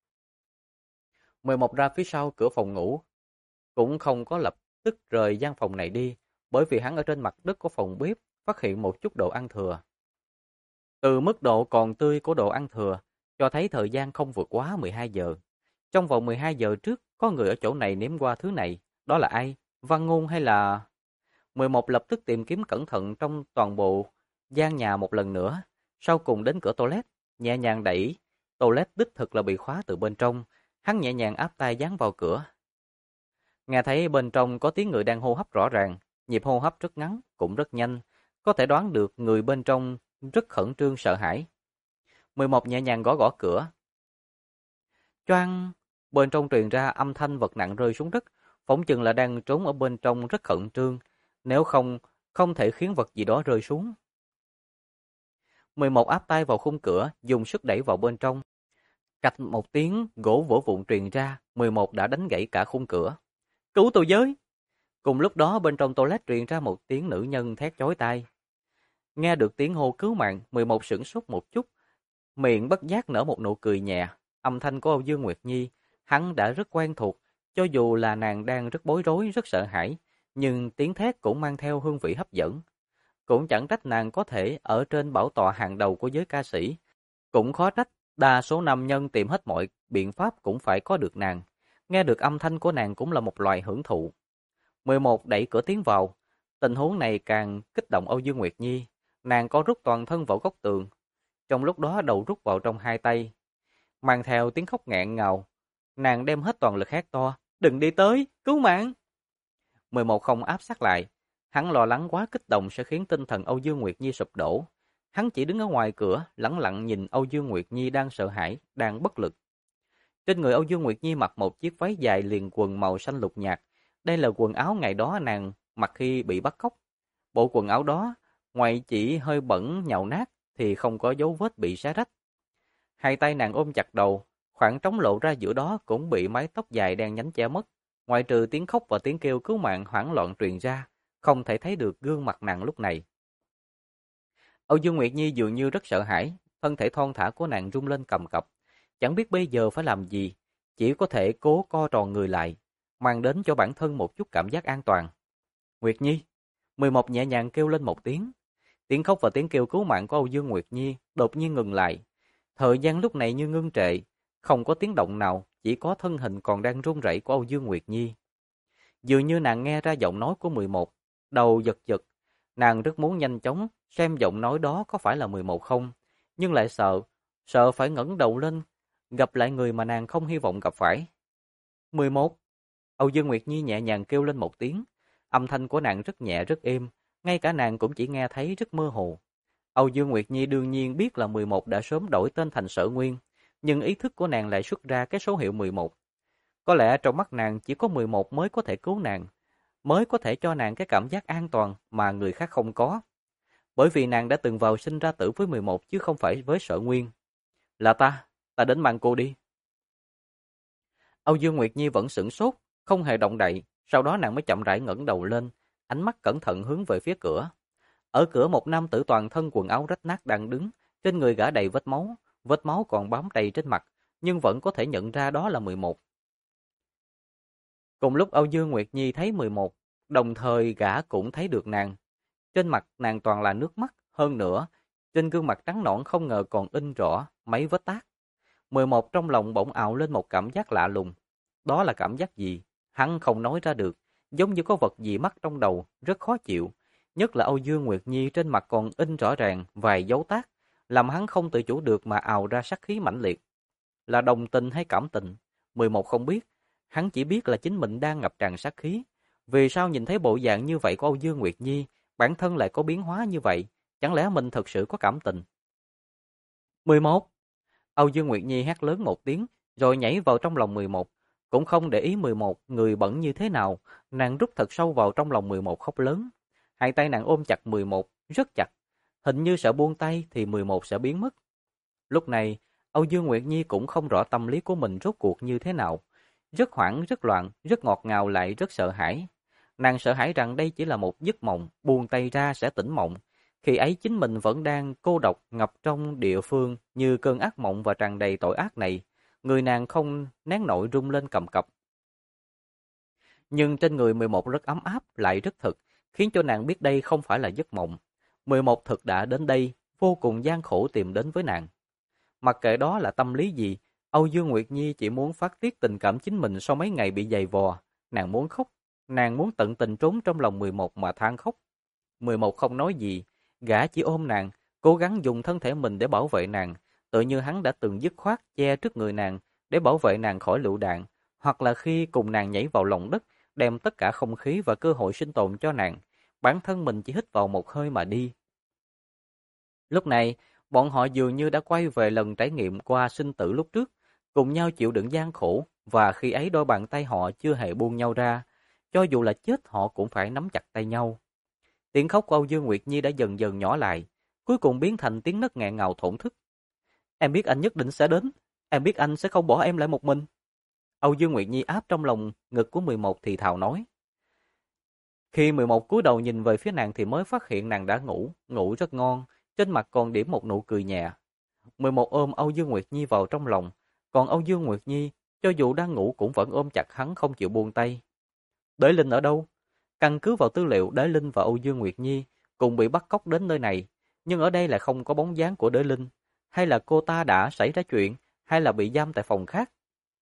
11 ra phía sau cửa phòng ngủ, cũng không có lập tức rời gian phòng này đi, bởi vì hắn ở trên mặt đất của phòng bếp phát hiện một chút đồ ăn thừa. Từ mức độ còn tươi của đồ ăn thừa, cho thấy thời gian không vượt quá 12 giờ. Trong vòng 12 giờ trước, có người ở chỗ này ném qua thứ này. Đó là ai? Văn Ngôn hay là... 11 lập tức tìm kiếm cẩn thận trong toàn bộ gian nhà một lần nữa. Sau cùng đến cửa toilet, nhẹ nhàng đẩy. Toilet đích thực là bị khóa từ bên trong. Hắn nhẹ nhàng áp tay dán vào cửa. Nghe thấy bên trong có tiếng người đang hô hấp rõ ràng. Nhịp hô hấp rất ngắn, cũng rất nhanh. Có thể đoán được người bên trong rất khẩn trương sợ hãi. 11 nhẹ nhàng gõ gõ cửa. Choang! Bên trong truyền ra âm thanh vật nặng rơi xuống đất, phỏng chừng là đang trốn ở bên trong rất khẩn trương, nếu không, không thể khiến vật gì đó rơi xuống. 11 áp tay vào khung cửa, dùng sức đẩy vào bên trong. Cạch một tiếng, gỗ vỡ vụn truyền ra, 11 đã đánh gãy cả khung cửa. Cứu tôi với! Cùng lúc đó bên trong toilet truyền ra một tiếng nữ nhân thét chói tai. Nghe được tiếng hô cứu mạng, 11 sửng sốt một chút, miệng bất giác nở một nụ cười nhẹ. Âm thanh của Âu Dương Nguyệt Nhi, hắn đã rất quen thuộc, cho dù là nàng đang rất bối rối, rất sợ hãi, nhưng tiếng thét cũng mang theo hương vị hấp dẫn. Cũng chẳng trách nàng có thể ở trên bảo tọa hàng đầu của giới ca sĩ. Cũng khó trách, đa số nam nhân tìm hết mọi biện pháp cũng phải có được nàng. Nghe được âm thanh của nàng cũng là một loại hưởng thụ. 11 đẩy cửa tiến vào. Tình huống này càng kích động Âu Dương Nguyệt Nhi. Nàng có rút toàn thân vào góc tường. Trong lúc đó đầu rút vào trong hai tay. Mang theo tiếng khóc nghẹn ngào. Nàng đem hết toàn lực hét to. Đừng đi tới, cứu mạng! 11 không áp sát lại. Hắn lo lắng quá kích động sẽ khiến tinh thần Âu Dương Nguyệt Nhi sụp đổ. Hắn chỉ đứng ở ngoài cửa, lẳng lặng nhìn Âu Dương Nguyệt Nhi đang sợ hãi, đang bất lực. Trên người Âu Dương Nguyệt Nhi mặc một chiếc váy dài liền quần màu xanh lục nhạt. Đây là quần áo ngày đó nàng mặc khi bị bắt cóc. Bộ quần áo đó, ngoài chỉ hơi bẩn nhàu nát, thì không có dấu vết bị xé rách. Hai tay nàng ôm chặt đầu, khoảng trống lộ ra giữa đó cũng bị mái tóc dài đen nhánh che mất. Ngoại trừ tiếng khóc và tiếng kêu cứu mạng hoảng loạn truyền ra, không thể thấy được gương mặt nàng lúc này. Âu Dương Nguyệt Nhi dường như rất sợ hãi, thân thể thon thả của nàng rung lên cầm cập, chẳng biết bây giờ phải làm gì, chỉ có thể cố co tròn người lại, mang đến cho bản thân một chút cảm giác an toàn. Nguyệt Nhi, 11 nhẹ nhàng kêu lên một tiếng. Tiếng khóc và tiếng kêu cứu mạng của Âu Dương Nguyệt Nhi đột nhiên ngừng lại. Thời gian lúc này như ngưng trệ, không có tiếng động nào, chỉ có thân hình còn đang run rẩy của Âu Dương Nguyệt Nhi. Dường như nàng nghe ra giọng nói của 11, đầu giật giật, nàng rất muốn nhanh chóng xem giọng nói đó có phải là 11 không, nhưng lại sợ phải ngẩng đầu lên, gặp lại người mà nàng không hy vọng gặp phải. 11. Âu Dương Nguyệt Nhi nhẹ nhàng kêu lên một tiếng, âm thanh của nàng rất nhẹ rất êm, ngay cả nàng cũng chỉ nghe thấy rất mơ hồ. Âu Dương Nguyệt Nhi đương nhiên biết là 11 đã sớm đổi tên thành Sở Nguyên, nhưng ý thức của nàng lại xuất ra cái số hiệu 11. Có lẽ trong mắt nàng chỉ có 11 mới có thể cứu nàng, mới có thể cho nàng cái cảm giác an toàn mà người khác không có. Bởi vì nàng đã từng vào sinh ra tử với 11 chứ không phải với Sở Nguyên. Là ta đến mang cô đi. Âu Dương Nguyệt Nhi vẫn sửng sốt, không hề động đậy, sau đó nàng mới chậm rãi ngẩng đầu lên, ánh mắt cẩn thận hướng về phía cửa. Ở cửa một nam tử toàn thân quần áo rách nát đang đứng, trên người gã đầy vết máu còn bám đầy trên mặt, nhưng vẫn có thể nhận ra đó là 11. Cùng lúc Âu Dương Nguyệt Nhi thấy 11, đồng thời gã cũng thấy được nàng. Trên mặt nàng toàn là nước mắt, hơn nữa, trên gương mặt trắng nõn không ngờ còn in rõ mấy vết tát. 11 trong lòng bỗng ào lên một cảm giác lạ lùng. Đó là cảm giác gì? Hắn không nói ra được, giống như có vật gì mắc trong đầu, rất khó chịu. Nhất là Âu Dương Nguyệt Nhi trên mặt còn in rõ ràng vài dấu tát, làm hắn không tự chủ được mà ào ra sát khí mãnh liệt. Là đồng tình hay cảm tình? 11 không biết, hắn chỉ biết là chính mình đang ngập tràn sát khí. Vì sao nhìn thấy bộ dạng như vậy của Âu Dương Nguyệt Nhi, bản thân lại có biến hóa như vậy? Chẳng lẽ mình thật sự có cảm tình? 11. Âu Dương Nguyệt Nhi hét lớn một tiếng, rồi nhảy vào trong lòng 11. Cũng không để ý 11 người bẩn như thế nào, nàng rút thật sâu vào trong lòng 11 khóc lớn. Hai tay nàng ôm chặt 11, rất chặt. Hình như sợ buông tay thì 11 sẽ biến mất. Lúc này, Âu Dương Nguyệt Nhi cũng không rõ tâm lý của mình rốt cuộc như thế nào. Rất hoảng, rất loạn, rất ngọt ngào lại rất sợ hãi. Nàng sợ hãi rằng đây chỉ là một giấc mộng, buông tay ra sẽ tỉnh mộng. Khi ấy chính mình vẫn đang cô độc ngập trong địa phương như cơn ác mộng và tràn đầy tội ác này. Người nàng không nén nổi rung lên cầm cập. Nhưng trên người 11 rất ấm áp lại rất thực, khiến cho nàng biết đây không phải là giấc mộng. 11 thực đã đến đây, vô cùng gian khổ tìm đến với nàng. Mặc kệ đó là tâm lý gì, Âu Dương Nguyệt Nhi chỉ muốn phát tiết tình cảm chính mình sau mấy ngày bị dày vò. Nàng muốn khóc, nàng muốn tận tình trốn trong lòng 11 mà than khóc. 11 không nói gì, gã chỉ ôm nàng, cố gắng dùng thân thể mình để bảo vệ nàng, tự như hắn đã từng dứt khoát che trước người nàng để bảo vệ nàng khỏi lựu đạn, hoặc là khi cùng nàng nhảy vào lòng đất, đem tất cả không khí và cơ hội sinh tồn cho nàng, bản thân mình chỉ hít vào một hơi mà đi. Lúc này, bọn họ dường như đã quay về lần trải nghiệm qua sinh tử lúc trước, cùng nhau chịu đựng gian khổ, và khi ấy đôi bàn tay họ chưa hề buông nhau ra, cho dù là chết họ cũng phải nắm chặt tay nhau. Tiếng khóc của Âu Dương Nguyệt Nhi đã dần dần nhỏ lại, cuối cùng biến thành tiếng nấc nghẹn ngào thổn thức. Em biết anh nhất định sẽ đến, em biết anh sẽ không bỏ em lại một mình. Âu Dương Nguyệt Nhi áp trong lòng ngực của 11 thì thào nói. Khi 11 cúi đầu nhìn về phía nàng thì mới phát hiện nàng đã ngủ, ngủ rất ngon, trên mặt còn điểm một nụ cười nhẹ. 11 ôm Âu Dương Nguyệt Nhi vào trong lòng, còn Âu Dương Nguyệt Nhi, cho dù đang ngủ cũng vẫn ôm chặt hắn không chịu buông tay. Đới Linh ở đâu? Căn cứ vào tư liệu, Đới Linh và Âu Dương Nguyệt Nhi cùng bị bắt cóc đến nơi này, nhưng ở đây lại không có bóng dáng của Đới Linh. Hay là cô ta đã xảy ra chuyện, hay là bị giam tại phòng khác?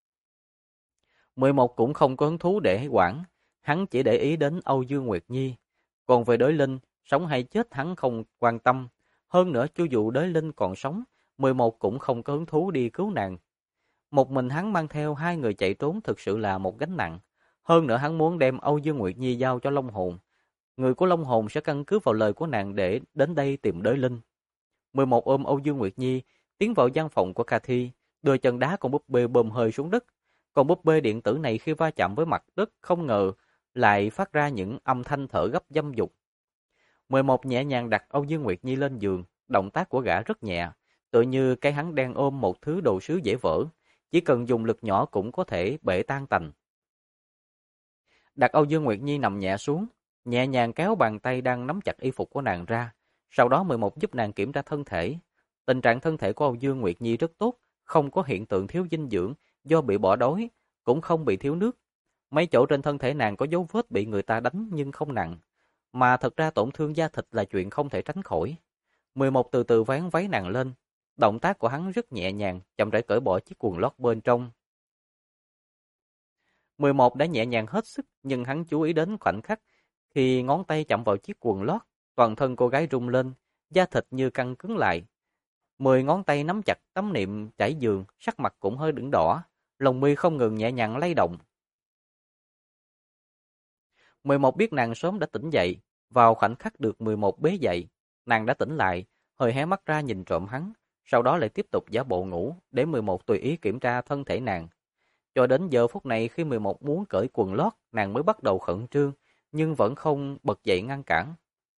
11 cũng không có hứng thú để quản, hắn chỉ để ý đến Âu Dương Nguyệt Nhi. Còn về Đới Linh, sống hay chết hắn không quan tâm. Hơn nữa cho dù Đới Linh còn sống, 11 cũng không có hứng thú đi cứu nàng. Một mình hắn mang theo hai người chạy trốn thực sự là một gánh nặng. Hơn nữa hắn muốn đem Âu Dương Nguyệt Nhi giao cho Long Hồn. Người của Long Hồn sẽ căn cứ vào lời của nàng để đến đây tìm Đới Linh. 11 ôm Âu Dương Nguyệt Nhi, tiến vào gian phòng của Cathy, đưa chân đá con búp bê bơm hơi xuống đất. Con búp bê điện tử này khi va chạm với mặt đất không ngờ lại phát ra những âm thanh thở gấp dâm dục. 11 nhẹ nhàng đặt Âu Dương Nguyệt Nhi lên giường, động tác của gã rất nhẹ, tựa như cái hắn đang ôm một thứ đồ sứ dễ vỡ, chỉ cần dùng lực nhỏ cũng có thể bể tan tành. Đặt Âu Dương Nguyệt Nhi nằm nhẹ xuống, nhẹ nhàng kéo bàn tay đang nắm chặt y phục của nàng ra, sau đó 11 giúp nàng kiểm tra thân thể. Tình trạng thân thể của Âu Dương Nguyệt Nhi rất tốt, không có hiện tượng thiếu dinh dưỡng do bị bỏ đói, cũng không bị thiếu nước. Mấy chỗ trên thân thể nàng có dấu vết bị người ta đánh nhưng không nặng, mà thật ra tổn thương da thịt là chuyện không thể tránh khỏi. 11 từ từ vén váy nàng lên, động tác của hắn rất nhẹ nhàng, chậm rãi cởi bỏ chiếc quần lót bên trong. 11 đã nhẹ nhàng hết sức, nhưng hắn chú ý đến khoảnh khắc khi ngón tay chạm vào chiếc quần lót, toàn thân cô gái rung lên, da thịt như căng cứng lại. 10 ngón tay nắm chặt tấm nệm trải giường, sắc mặt cũng hơi ửng đỏ, lông mi không ngừng nhẹ nhàng lay động. 11 biết nàng sớm đã tỉnh dậy, vào khoảnh khắc được 11 bế dậy, nàng đã tỉnh lại, hơi hé mắt ra nhìn trộm hắn, sau đó lại tiếp tục giả bộ ngủ để 11 tùy ý kiểm tra thân thể nàng. Cho đến giờ phút này khi 11 muốn cởi quần lót, nàng mới bắt đầu khẩn trương, nhưng vẫn không bật dậy ngăn cản.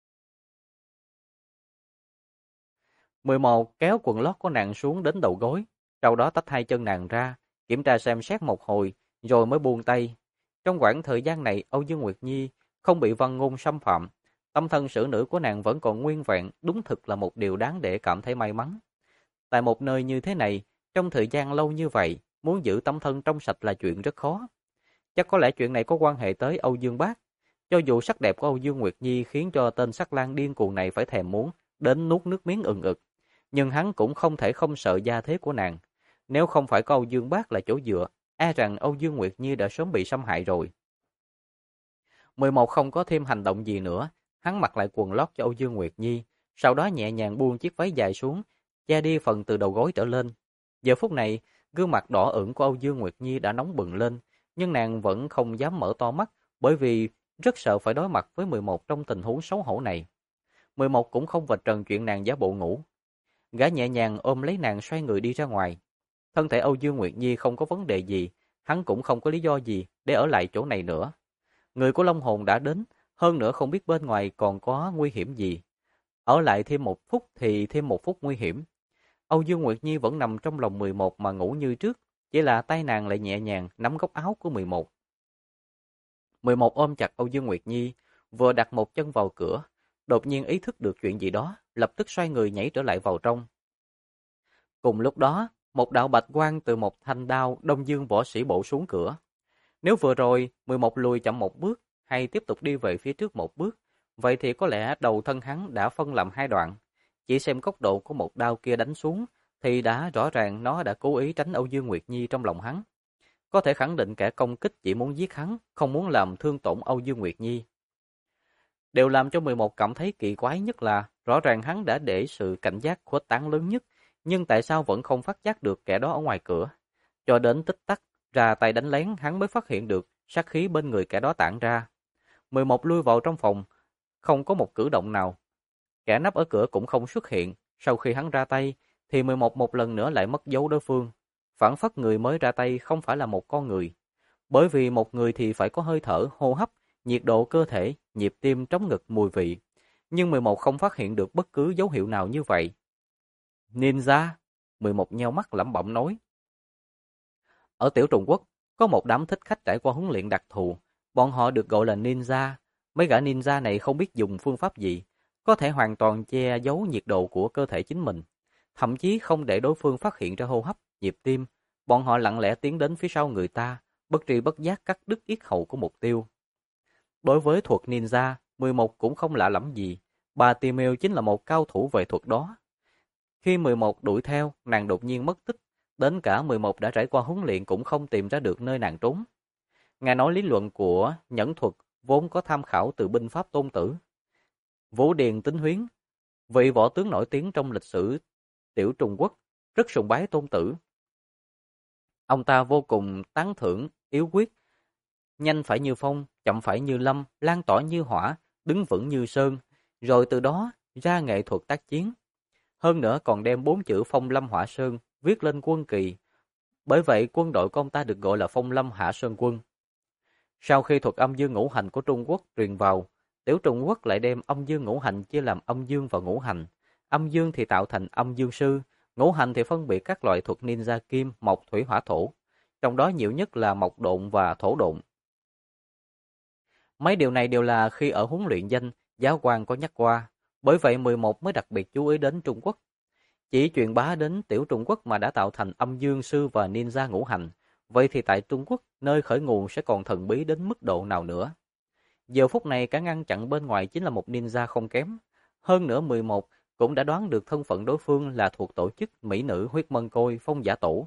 11 kéo quần lót của nàng xuống đến đầu gối, sau đó tách hai chân nàng ra, kiểm tra xem xét một hồi, rồi mới buông tay. Trong khoảng thời gian này, Âu Dương Nguyệt Nhi không bị văn ngôn xâm phạm, tâm thân xử nữ của nàng vẫn còn nguyên vẹn, đúng thực là một điều đáng để cảm thấy may mắn. Tại một nơi như thế này, trong thời gian lâu như vậy, muốn giữ tấm thân trong sạch là chuyện rất khó. Chắc có lẽ chuyện này có quan hệ tới Âu Dương Bác. Cho dù sắc đẹp của Âu Dương Nguyệt Nhi khiến cho tên sắc lang điên cuồng này phải thèm muốn, đến nuốt nước miếng ừng ực, nhưng hắn cũng không thể không sợ gia thế của nàng. Nếu không phải có Âu Dương Bác là chỗ dựa, e rằng Âu Dương Nguyệt Nhi đã sớm bị xâm hại rồi. 11 không có thêm hành động gì nữa, hắn mặc lại quần lót cho Âu Dương Nguyệt Nhi, sau đó nhẹ nhàng buông chiếc váy dài xuống, che đi phần từ đầu gối trở lên. Giờ phút này, gương mặt đỏ ửng của Âu Dương Nguyệt Nhi đã nóng bừng lên, nhưng nàng vẫn không dám mở to mắt, bởi vì rất sợ phải đối mặt với 11 trong tình huống xấu hổ này. 11 cũng không vạch trần chuyện nàng giả bộ ngủ. Gã nhẹ nhàng ôm lấy nàng xoay người đi ra ngoài. Thân thể Âu Dương Nguyệt Nhi không có vấn đề gì, hắn cũng không có lý do gì để ở lại chỗ này nữa. Người của Long Hồn đã đến, hơn nữa không biết bên ngoài còn có nguy hiểm gì. Ở lại thêm 1 phút thì thêm 1 phút nguy hiểm. Âu Dương Nguyệt Nhi vẫn nằm trong lòng 11 mà ngủ như trước, chỉ là tay nàng lại nhẹ nhàng nắm góc áo của 11. 11 ôm chặt Âu Dương Nguyệt Nhi, vừa đặt một chân vào cửa, đột nhiên ý thức được chuyện gì đó, lập tức xoay người nhảy trở lại vào trong. Cùng lúc đó, một đạo bạch quang từ một thanh đao Đông Dương võ sĩ bổ xuống cửa. Nếu vừa rồi 11 lùi chậm 1 bước hay tiếp tục đi về phía trước 1 bước, vậy thì có lẽ đầu thân hắn đã phân làm 2 đoạn. Chỉ xem góc độ của một đao kia đánh xuống thì đã rõ ràng nó đã cố ý tránh Âu Dương Nguyệt Nhi trong lòng hắn. Có thể khẳng định kẻ công kích chỉ muốn giết hắn, không muốn làm thương tổn Âu Dương Nguyệt Nhi. Điều làm cho 11 cảm thấy kỳ quái nhất là rõ ràng hắn đã để sự cảnh giác khuếch tán lớn nhất, nhưng tại sao vẫn không phát giác được kẻ đó ở ngoài cửa. Cho đến tích tắc, ra tay đánh lén hắn mới phát hiện được sát khí bên người kẻ đó tản ra. 11 lui vào trong phòng, không có một cử động nào. Kẻ nấp ở cửa cũng không xuất hiện. Sau khi hắn ra tay, thì 11 một lần nữa lại mất dấu đối phương. Phản phất người mới ra tay không phải là một con người. Bởi vì một người thì phải có hơi thở, hô hấp, nhiệt độ cơ thể, nhịp tim, trống ngực, mùi vị. Nhưng 11 không phát hiện được bất cứ dấu hiệu nào như vậy. Ninja, 11 nheo mắt lẩm bẩm nói. Ở Tiểu Trung Quốc, có một đám thích khách trải qua huấn luyện đặc thù. Bọn họ được gọi là ninja. Mấy gã ninja này không biết dùng phương pháp gì, có thể hoàn toàn che giấu nhiệt độ của cơ thể chính mình. Thậm chí không để đối phương phát hiện ra hô hấp, nhịp tim. Bọn họ lặng lẽ tiến đến phía sau người ta, bất tri bất giác cắt đứt yết hầu của mục tiêu. Đối với thuật ninja, 11 cũng không lạ lẫm gì. Bà Timeo chính là một cao thủ về thuật đó. Khi 11 đuổi theo, nàng đột nhiên mất tích. Đến cả 11 đã trải qua huấn luyện cũng không tìm ra được nơi nàng trốn. Nghe nói lý luận của nhẫn thuật vốn có tham khảo từ binh pháp Tôn Tử. Vũ Điền Tính Huyến, vị võ tướng nổi tiếng trong lịch sử Tiểu Trung Quốc, rất sùng bái Tôn Tử. Ông ta vô cùng tán thưởng yếu quyết, nhanh phải như phong, chậm phải như lâm, lan tỏa như hỏa, đứng vững như sơn, rồi từ đó ra nghệ thuật tác chiến. Hơn nữa còn đem 4 chữ Phong Lâm Hỏa Sơn viết lên quân kỳ. Bởi vậy quân đội của ông ta được gọi là Phong Lâm Hạ Sơn Quân. Sau khi thuật âm dương ngũ hành của Trung Quốc truyền vào, Tiểu Trung Quốc lại đem âm dương ngũ hành chia làm âm dương và ngũ hành. Âm dương thì tạo thành âm dương sư, ngũ hành thì phân biệt các loại thuật ninja kim, mộc, thủy, hỏa, thổ. Trong đó nhiều nhất là mộc độn và thổ độn. Mấy điều này đều là khi ở huấn luyện danh, giáo quan có nhắc qua. Bởi vậy 11 mới đặc biệt chú ý đến Trung Quốc. Chỉ truyền bá đến Tiểu Trung Quốc mà đã tạo thành âm dương sư và ninja ngũ hành. Vậy thì tại Trung Quốc, nơi khởi nguồn sẽ còn thần bí đến mức độ nào nữa? Giờ phút này cả ngăn chặn bên ngoài chính là một ninja không kém. Hơn nữa 11 cũng đã đoán được thân phận đối phương là thuộc tổ chức Mỹ nữ huyết mân côi Phong Giả Tổ.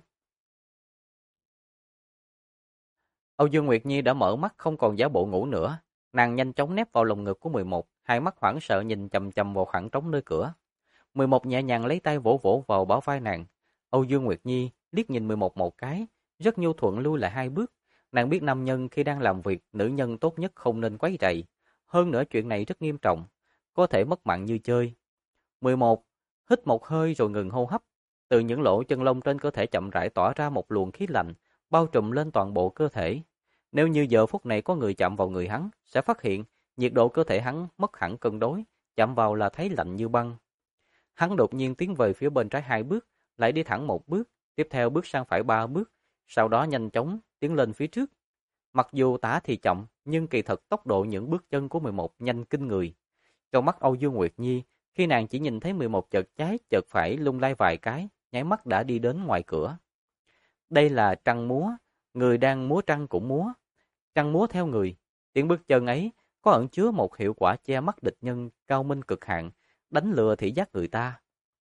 Âu Dương Nguyệt Nhi đã mở mắt không còn giả bộ ngủ nữa. Nàng nhanh chóng nép vào lồng ngực của 11, hai mắt hoảng sợ nhìn chằm chằm vào khoảng trống nơi cửa. 11 nhẹ nhàng lấy tay vỗ vỗ vào bả vai nàng. Âu Dương Nguyệt Nhi liếc nhìn 11 một cái, rất nhu thuận lui lại 2 bước. Nàng biết nam nhân khi đang làm việc, nữ nhân tốt nhất không nên quấy rầy. Hơn nữa chuyện này rất nghiêm trọng, có thể mất mạng như chơi. 11. Hít một hơi rồi ngừng hô hấp. Từ những lỗ chân lông trên cơ thể chậm rãi tỏa ra một luồng khí lạnh, bao trùm lên toàn bộ cơ thể. Nếu như giờ phút này có người chạm vào người hắn, sẽ phát hiện nhiệt độ cơ thể hắn mất hẳn cân đối, chạm vào là thấy lạnh như băng. Hắn đột nhiên tiến về phía bên trái 2 bước, lại đi thẳng 1 bước, tiếp theo bước sang phải 3 bước, sau đó nhanh chóng tiến lên phía trước. Mặc dù tả thì chậm, nhưng kỳ thật tốc độ những bước chân của 11 nhanh kinh người. Trong mắt Âu Dương Nguyệt Nhi, khi nàng chỉ nhìn thấy 11 chợt trái chợt phải lung lay vài cái, nháy mắt đã đi đến ngoài cửa. Đây là trăng múa, người đang múa trăng cũng múa. Trăng múa theo người, tiếng bước chân ấy có ẩn chứa một hiệu quả che mắt địch nhân cao minh cực hạn, đánh lừa thị giác người ta.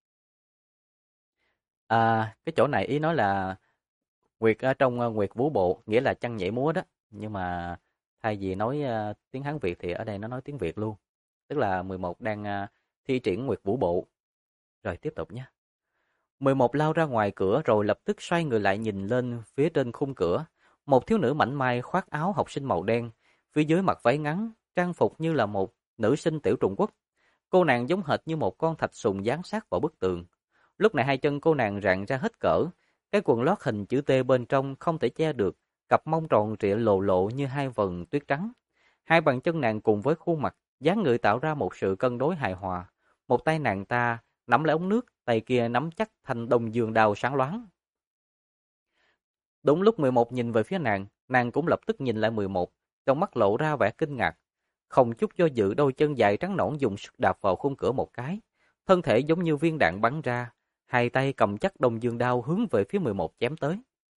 Cái chỗ này ý nói là Nguyệt ở trong Nguyệt Vũ Bộ, nghĩa là trăng nhảy múa đó. Nhưng mà thay vì nói tiếng Hán Việt thì ở đây nó nói tiếng Việt luôn. Tức là 11 đang thi triển Nguyệt Vũ Bộ. Rồi tiếp tục nhé. 11 lao ra ngoài cửa rồi lập tức xoay người lại nhìn lên phía trên khung cửa. Một thiếu nữ mảnh mai khoác áo học sinh màu đen, phía dưới mặc váy ngắn, trang phục như là một nữ sinh Tiểu Trung Quốc. Cô nàng giống hệt như một con thạch sùng dán sát vào bức tường. Lúc này hai chân cô nàng rạn ra hết cỡ, cái quần lót hình chữ T bên trong không thể che được, cặp mông tròn trịa lồ lộ như hai vầng tuyết trắng. Hai bàn chân nàng cùng với khuôn mặt, dáng người tạo ra một sự cân đối hài hòa. Một tay nàng ta nắm lấy ống nước, tay kia nắm chắc thanh đồng dương đao sáng loáng. Đúng lúc 11 nhìn về phía nàng cũng lập tức nhìn lại 11, trong mắt lộ ra vẻ kinh ngạc. Không chút do dự, đôi chân dài trắng nõn dùng sức đạp vào khung cửa một cái. Thân thể giống như viên đạn bắn ra, hai tay cầm chắc đồng dương đao hướng về phía 11 chém tới.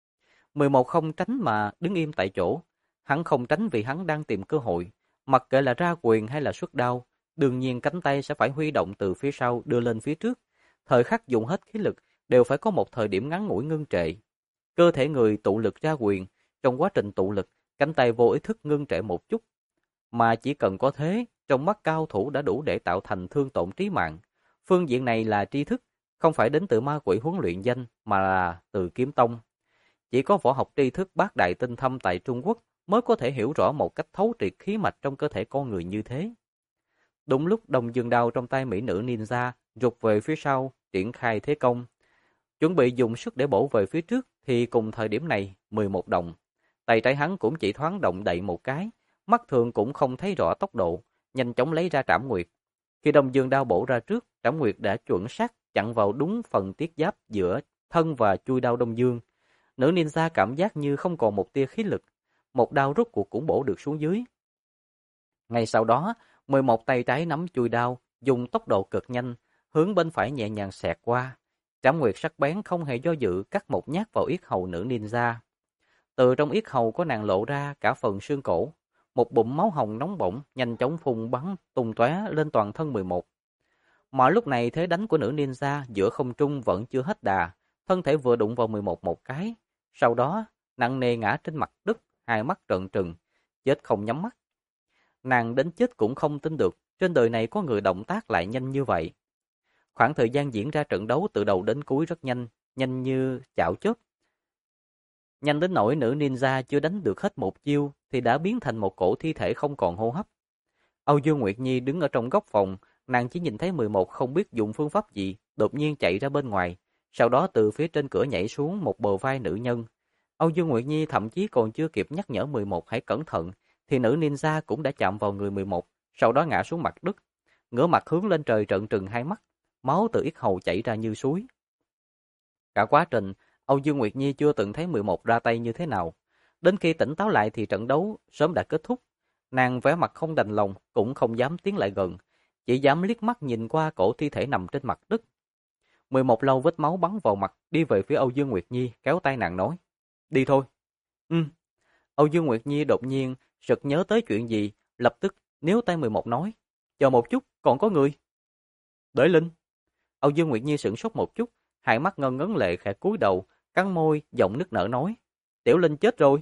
11 không tránh mà đứng im tại chỗ. Hắn không tránh vì hắn đang tìm cơ hội. Mặc kệ là ra quyền hay là xuất đao, đương nhiên cánh tay sẽ phải huy động từ phía sau đưa lên phía trước. Thời khắc dùng hết khí lực đều phải có một thời điểm ngắn ngủi ngưng trệ. Cơ thể người tụ lực ra quyền, trong quá trình tụ lực, cánh tay vô ý thức ngưng trệ một chút. Mà chỉ cần có thế, trong mắt cao thủ đã đủ để tạo thành thương tổn trí mạng. Phương diện này là tri thức, không phải đến từ ma quỷ huấn luyện danh mà là từ kiếm tông. Chỉ có võ học tri thức bát đại tinh thâm tại Trung Quốc mới có thể hiểu rõ một cách thấu triệt khí mạch trong cơ thể con người như thế. Đúng lúc đồng dương đao trong tay mỹ nữ ninja rụt về phía sau, triển khai thế công. Chuẩn bị dùng sức để bổ về phía trước thì cùng thời điểm này, 11 đồng. Tay trái hắn cũng chỉ thoáng động đậy một cái, mắt thường cũng không thấy rõ tốc độ, nhanh chóng lấy ra trảm nguyệt. Khi đồng dương đao bổ ra trước, trảm nguyệt đã chuẩn xác chặn vào đúng phần tiết giáp giữa thân và chui đao đông dương. Nữ ninja cảm giác như không còn một tia khí lực, một đao rút cuộc cũng bổ được xuống dưới. Ngay sau đó, 11 tay trái nắm chui đao, dùng tốc độ cực nhanh, hướng bên phải nhẹ nhàng xẹt qua. Trảm nguyệt sắc bén không hề do dự cắt một nhát vào yết hầu nữ ninja. Từ trong yết hầu có nàng lộ ra cả phần xương cổ, một bụng máu hồng nóng bỏng nhanh chóng phun bắn tung tóe lên toàn thân 11. Mà lúc này thế đánh của nữ ninja giữa không trung vẫn chưa hết đà, thân thể vừa đụng vào 11 một cái, sau đó nặng nề ngã trên mặt đất, hai mắt trợn trừng, chết không nhắm mắt. Nàng đến chết cũng không tin được, trên đời này có người động tác lại nhanh như vậy. Khoảng thời gian diễn ra trận đấu từ đầu đến cuối rất nhanh, nhanh như chảo chớp. Nhanh đến nỗi nữ ninja chưa đánh được hết một chiêu thì đã biến thành một cổ thi thể không còn hô hấp. Âu Dương Nguyệt Nhi đứng ở trong góc phòng, nàng chỉ nhìn thấy 11 không biết dùng phương pháp gì, đột nhiên chạy ra bên ngoài, sau đó từ phía trên cửa nhảy xuống một bờ vai nữ nhân. Âu Dương Nguyệt Nhi thậm chí còn chưa kịp nhắc nhở 11 hãy cẩn thận, thì nữ ninja cũng đã chạm vào người 11, sau đó ngã xuống mặt đất, ngửa mặt hướng lên trời trợn trừng hai mắt, máu từ yết hầu chảy ra như suối. Cả quá trình, Âu Dương Nguyệt Nhi chưa từng thấy 11 ra tay như thế nào. Đến khi tỉnh táo lại thì trận đấu sớm đã kết thúc. Nàng vẻ mặt không đành lòng, cũng không dám tiến lại gần, chỉ dám liếc mắt nhìn qua cổ thi thể nằm trên mặt đất. 11 lau vết máu bắn vào mặt, đi về phía Âu Dương Nguyệt Nhi, kéo tay nàng nói: "Đi thôi." Âu Dương Nguyệt Nhi đột nhiên sực nhớ tới chuyện gì, lập tức níu tay 11 nói: "Chờ một chút, còn có người." "Đợi Linh." Âu Dương Nguyệt Nhi sửng sốt một chút, hai mắt ngân ngấn lệ khẽ cúi đầu, cắn môi, giọng nức nở nói: "Tiểu Linh chết rồi."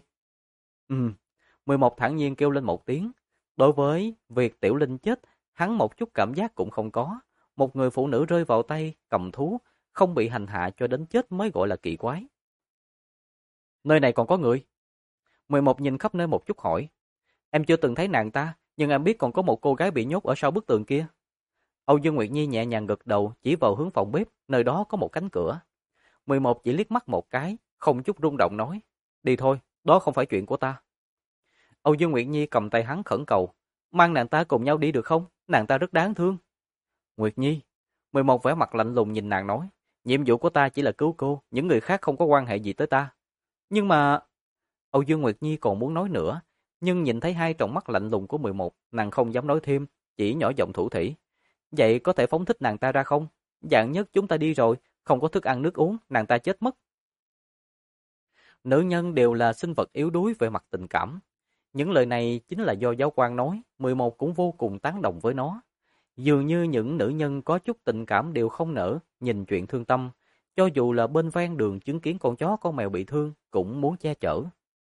11 thản nhiên kêu lên một tiếng. Đối với việc Tiểu Linh chết, hắn một chút cảm giác cũng không có. Một người phụ nữ rơi vào tay cầm thú, không bị hành hạ cho đến chết mới gọi là kỳ quái. "Nơi này còn có người." 11 nhìn khắp nơi một chút hỏi: "Em chưa từng thấy nàng ta, nhưng em biết còn có một cô gái bị nhốt ở sau bức tường kia." Âu Dương Nguyệt Nhi nhẹ nhàng gật đầu, chỉ vào hướng phòng bếp, nơi đó có một cánh cửa. 11 chỉ liếc mắt một cái, không chút rung động nói: "Đi thôi, đó không phải chuyện của ta." Âu Dương Nguyệt Nhi cầm tay hắn khẩn cầu: "Mang nàng ta cùng nhau đi được không? Nàng ta rất đáng thương." "Nguyệt Nhi." 11 vẻ mặt lạnh lùng nhìn nàng nói: "Nhiệm vụ của ta chỉ là cứu cô, những người khác không có quan hệ gì tới ta." "Nhưng mà..." Âu Dương Nguyệt Nhi còn muốn nói nữa, nhưng nhìn thấy hai tròng mắt lạnh lùng của 11, nàng không dám nói thêm, chỉ nhỏ giọng thủ thỉ: "Vậy có thể phóng thích nàng ta ra không? Dạng nhất chúng ta đi rồi, không có thức ăn nước uống, nàng ta chết mất." Nữ nhân đều là sinh vật yếu đuối về mặt tình cảm. Những lời này chính là do giáo quan nói, 11 cũng vô cùng tán đồng với nó. Dường như những nữ nhân có chút tình cảm đều không nỡ nhìn chuyện thương tâm, cho dù là bên ven đường chứng kiến con chó con mèo bị thương cũng muốn che chở.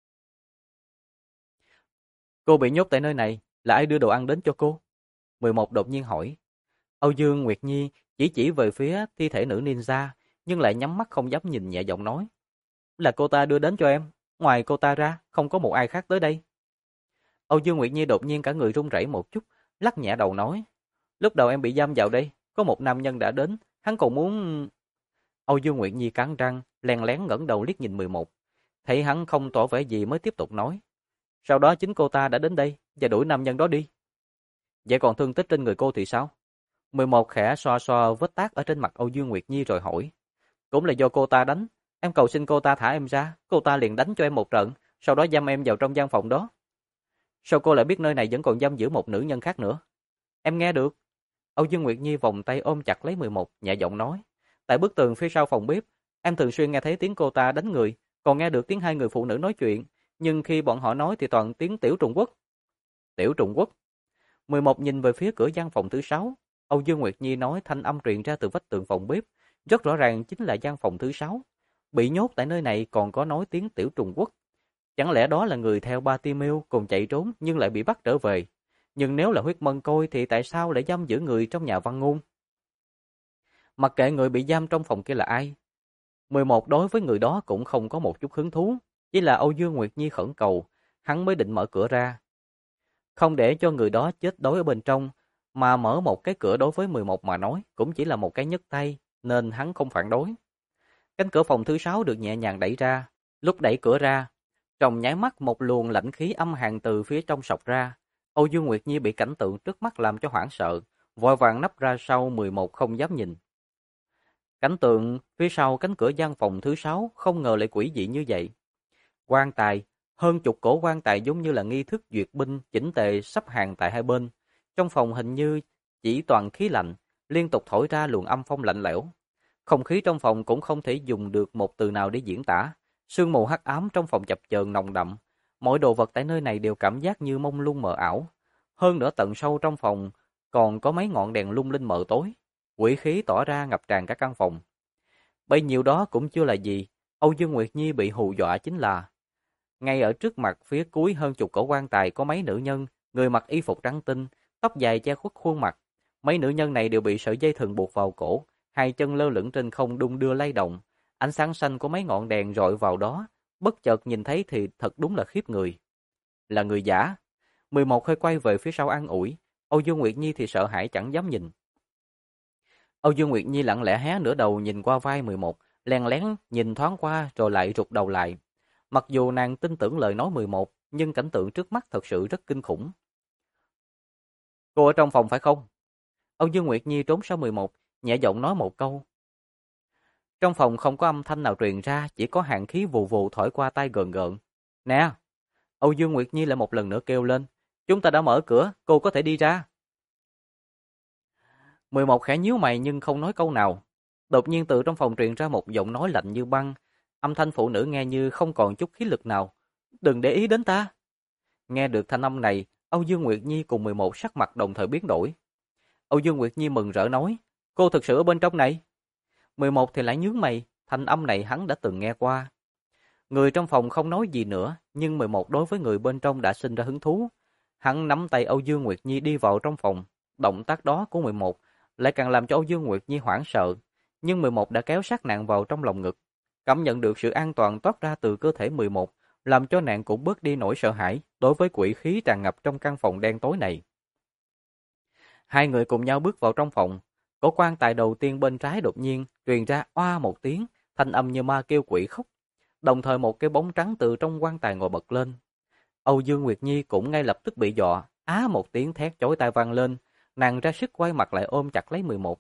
"Cô bị nhốt tại nơi này, là ai đưa đồ ăn đến cho cô?" 11 đột nhiên hỏi. Âu Dương Nguyệt Nhi chỉ về phía thi thể nữ ninja, nhưng lại nhắm mắt không dám nhìn, nhẹ giọng nói: "Là cô ta đưa đến cho em, ngoài cô ta ra không có một ai khác tới đây." Âu Dương Nguyệt Nhi đột nhiên cả người run rẩy một chút, lắc nhẹ đầu nói: "Lúc đầu em bị giam vào đây, có một nam nhân đã đến, hắn còn muốn..." Âu Dương Nguyệt Nhi cắn răng, lén lén ngẩng đầu liếc nhìn 11. Thấy hắn không tỏ vẻ gì mới tiếp tục nói. Sau đó chính cô ta đã đến đây và đuổi nam nhân đó đi. Vậy còn thương tích trên người cô thì sao? 11 khẽ xoa xoa vết tát ở trên mặt Âu Dương Nguyệt Nhi rồi hỏi. Cũng là do cô ta đánh. Em cầu xin cô ta thả em ra. Cô ta liền đánh cho em một trận. Sau đó giam em vào trong gian phòng đó. Sao cô lại biết nơi này vẫn còn giam giữ một nữ nhân khác nữa? Em nghe được. Âu Dương Nguyệt Nhi vòng tay ôm chặt lấy 11, nhẹ giọng nói. Tại bức tường phía sau phòng bếp, em thường xuyên nghe thấy tiếng cô ta đánh người, còn nghe được tiếng hai người phụ nữ nói chuyện. Nhưng khi bọn họ nói thì toàn tiếng Tiểu Trung Quốc. Tiểu Trung Quốc. 11 nhìn về phía cửa gian phòng thứ 6. Âu Dương Nguyệt Nhi nói thanh âm truyền ra từ vách tường phòng bếp. Rất rõ ràng chính là gian phòng thứ 6. Bị nhốt tại nơi này còn có nói tiếng Tiểu Trung Quốc. Chẳng lẽ đó là người theo Bartimeu cùng chạy trốn nhưng lại bị bắt trở về? Nhưng nếu là huyết mân côi thì tại sao lại giam giữ người trong nhà văn ngôn? Mặc kệ người bị giam trong phòng kia là ai, 11 đối với người đó cũng không có một chút hứng thú. Chỉ là Âu Dương Nguyệt Nhi khẩn cầu, hắn mới định mở cửa ra. Không để cho người đó chết đói ở bên trong, mà mở một cái cửa đối với 11 mà nói cũng chỉ là một cái nhấc tay, nên hắn không phản đối. Cánh cửa phòng thứ 6 được nhẹ nhàng đẩy ra. Lúc đẩy cửa ra, trong nháy mắt một luồng lãnh khí âm hàn từ phía trong sộc ra. Âu Dương Nguyệt Nhi bị cảnh tượng trước mắt làm cho hoảng sợ, vội vàng nấp ra sau 11 không dám nhìn. Cảnh tượng phía sau cánh cửa gian phòng thứ 6 không ngờ lại quỷ dị như vậy. Quan tài, hơn chục cổ quan tài giống như là nghi thức duyệt binh chỉnh tề sắp hàng tại hai bên. Trong phòng hình như chỉ toàn khí lạnh, liên tục thổi ra luồng âm phong lạnh lẽo. Không khí trong phòng cũng không thể dùng được một từ nào để diễn tả. Sương mù hắc ám trong phòng chập chờn nồng đậm. Mọi đồ vật tại nơi này đều cảm giác như mông lung mờ ảo. Hơn nữa tận sâu trong phòng còn có mấy ngọn đèn lung linh mờ tối. Quỷ khí tỏa ra ngập tràn cả căn phòng. Bấy nhiêu đó cũng chưa là gì. Âu Dương Nguyệt Nhi bị hù dọa chính là ngay ở trước mặt phía cuối hơn chục cổ quan tài có mấy nữ nhân, người mặc y phục trắng tinh, tóc dài che khuất khuôn mặt. Mấy nữ nhân này đều bị sợi dây thừng buộc vào cổ, hai chân lơ lửng trên không đung đưa lay động. Ánh sáng xanh của mấy ngọn đèn rọi vào đó, bất chợt nhìn thấy thì thật đúng là khiếp người. Là người giả. 11 hơi quay về phía sau an ủi, Âu Dương Nguyệt Nhi thì sợ hãi chẳng dám nhìn. Âu Dương Nguyệt Nhi lặng lẽ hé nửa đầu nhìn qua vai 11, lén lén nhìn thoáng qua rồi lại rụt đầu lại. Mặc dù nàng tin tưởng lời nói 11, nhưng cảnh tượng trước mắt thật sự rất kinh khủng. Cô ở trong phòng phải không? Âu Dương Nguyệt Nhi trốn sau 11, nhẹ giọng nói một câu. Trong phòng không có âm thanh nào truyền ra, chỉ có hàn khí vù vù thổi qua tai gợn gợn. Nè! Âu Dương Nguyệt Nhi lại một lần nữa kêu lên. Chúng ta đã mở cửa, cô có thể đi ra. 11 khẽ nhíu mày nhưng không nói câu nào. Đột nhiên từ trong phòng truyền ra một giọng nói lạnh như băng. Âm thanh phụ nữ nghe như không còn chút khí lực nào. Đừng để ý đến ta. Nghe được thanh âm này, Âu Dương Nguyệt Nhi cùng 11 sắc mặt đồng thời biến đổi. Âu Dương Nguyệt Nhi mừng rỡ nói, cô thực sự ở bên trong này. 11 thì lại nhướng mày, thanh âm này hắn đã từng nghe qua. Người trong phòng không nói gì nữa, nhưng 11 đối với người bên trong đã sinh ra hứng thú. Hắn nắm tay Âu Dương Nguyệt Nhi đi vào trong phòng. Động tác đó của 11 lại càng làm cho Âu Dương Nguyệt Nhi hoảng sợ. Nhưng 11 đã kéo sát nàng vào trong lòng ngực. Cảm nhận được sự an toàn toát ra từ cơ thể 11, làm cho nàng cũng bớt đi nỗi sợ hãi đối với quỷ khí tràn ngập trong căn phòng đen tối này. Hai người cùng nhau bước vào trong phòng. Cổ quan tài đầu tiên bên trái đột nhiên truyền ra oa một tiếng, thanh âm như ma kêu quỷ khóc. Đồng thời một cái bóng trắng từ trong quan tài ngồi bật lên. Âu Dương Nguyệt Nhi cũng ngay lập tức bị dọa, á một tiếng thét chói tai vang lên, nàng ra sức quay mặt lại ôm chặt lấy 11.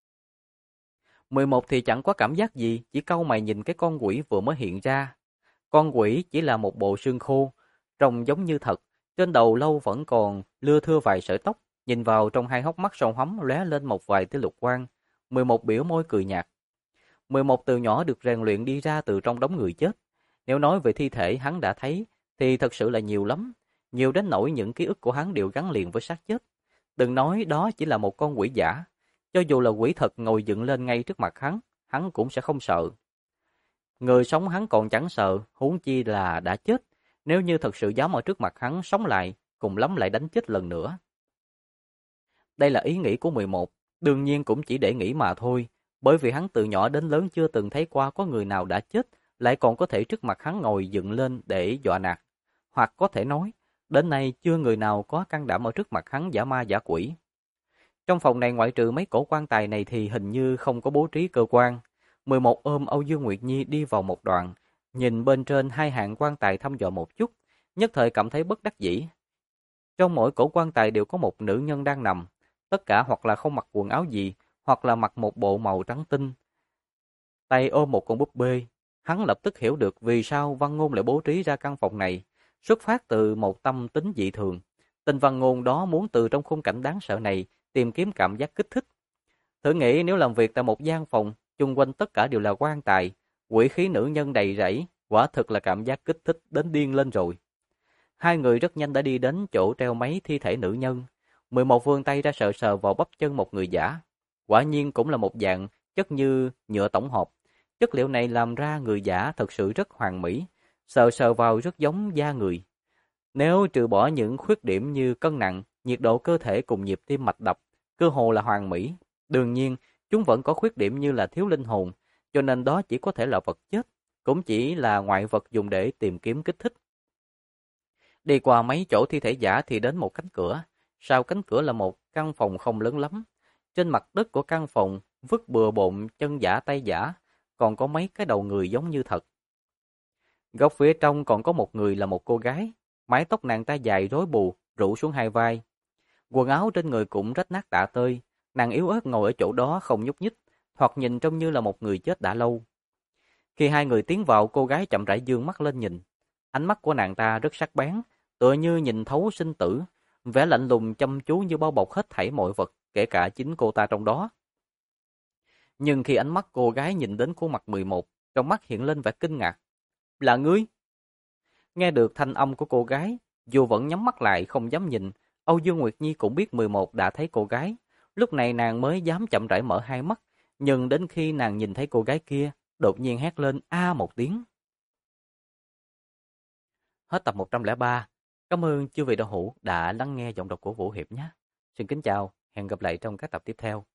11 thì chẳng có cảm giác gì, chỉ cau mày nhìn cái con quỷ vừa mới hiện ra. Con quỷ chỉ là một bộ xương khô, trông giống như thật, trên đầu lâu vẫn còn lưa thưa vài sợi tóc, nhìn vào trong hai hốc mắt sâu hoắm lóe lên một vài tia lục quang. 11 biểu môi cười nhạt. 11 từ nhỏ được rèn luyện đi ra từ trong đống người chết. Nếu nói về thi thể hắn đã thấy thì thật sự là nhiều lắm, nhiều đến nỗi những ký ức của hắn đều gắn liền với xác chết. Đừng nói đó chỉ là một con quỷ giả, cho dù là quỷ thật ngồi dựng lên ngay trước mặt hắn cũng sẽ không sợ. Người sống hắn còn chẳng sợ, huống chi là đã chết. Nếu như thật sự dám ở trước mặt hắn sống lại, cùng lắm lại đánh chết lần nữa. Đây là ý nghĩ của 11, đương nhiên cũng chỉ để nghĩ mà thôi, bởi vì hắn từ nhỏ đến lớn chưa từng thấy qua có người nào đã chết, lại còn có thể trước mặt hắn ngồi dựng lên để dọa nạt. Hoặc có thể nói, đến nay chưa người nào có can đảm ở trước mặt hắn giả ma giả quỷ. Trong phòng này ngoại trừ mấy cổ quan tài này thì hình như không có bố trí cơ quan. 11 ôm Âu Dương Nguyệt Nhi đi vào một đoạn, Nhìn bên trên hai hạng quan tài thăm dò một chút, nhất thời cảm thấy bất đắc dĩ. Trong mỗi cổ quan tài đều có một nữ nhân đang nằm, tất cả hoặc là không mặc quần áo gì, hoặc là mặc một bộ màu trắng tinh. Tay ôm một con búp bê, hắn lập tức hiểu được vì sao Văn Ngôn lại bố trí ra căn phòng này, xuất phát từ một tâm tính dị thường. Tên Văn Ngôn đó muốn từ trong khung cảnh đáng sợ này tìm kiếm cảm giác kích thích. Thử nghĩ nếu làm việc tại một gian phòng, chung quanh tất cả đều là quan tài, quỷ khí nữ nhân đầy rẫy, quả thực là cảm giác kích thích đến điên lên rồi. Hai người rất nhanh đã đi đến chỗ treo mấy thi thể nữ nhân. 11 vươn tay ra sờ sờ vào bắp chân một người giả. Quả nhiên cũng là một dạng chất như nhựa tổng hợp. Chất liệu này làm ra người giả thật sự rất hoàn mỹ, sờ sờ vào rất giống da người. Nếu trừ bỏ những khuyết điểm như cân nặng, nhiệt độ cơ thể cùng nhịp tim mạch đập, cơ hồ là hoàn mỹ. Đương nhiên, chúng vẫn có khuyết điểm như là thiếu linh hồn, cho nên đó chỉ có thể là vật chết, cũng chỉ là ngoại vật dùng để tìm kiếm kích thích. Đi qua mấy chỗ thi thể giả thì đến một cánh cửa. Sau cánh cửa là một căn phòng không lớn lắm. Trên mặt đất của căn phòng vứt bừa bộn chân giả tay giả, còn có mấy cái đầu người giống như thật. Góc phía trong còn có một người là một cô gái, mái tóc nàng ta dài rối bù, rủ xuống hai vai. Quần áo trên người cũng rách nát tả tơi, nàng yếu ớt ngồi ở chỗ đó không nhúc nhích, hoặc nhìn trông như là một người chết đã lâu. Khi hai người tiến vào, cô gái chậm rãi dương mắt lên nhìn. Ánh mắt của nàng ta rất sắc bén, tựa như nhìn thấu sinh tử, vẻ lạnh lùng chăm chú như bao bọc hết thảy mọi vật, kể cả chính cô ta trong đó. Nhưng khi ánh mắt cô gái nhìn đến khuôn mặt 11, trong mắt hiện lên vẻ kinh ngạc. Là ngươi? Nghe được thanh âm của cô gái, dù vẫn nhắm mắt lại không dám nhìn, Âu Dương Nguyệt Nhi cũng biết 11 đã thấy cô gái. Lúc này nàng mới dám chậm rãi mở hai mắt, nhưng đến khi nàng nhìn thấy cô gái kia, đột nhiên hét lên a một tiếng. Hết tập 103. Cảm ơn chư vị đạo hữu đã lắng nghe giọng đọc của Vũ Hiệp nhé. Xin kính chào, hẹn gặp lại trong các tập tiếp theo.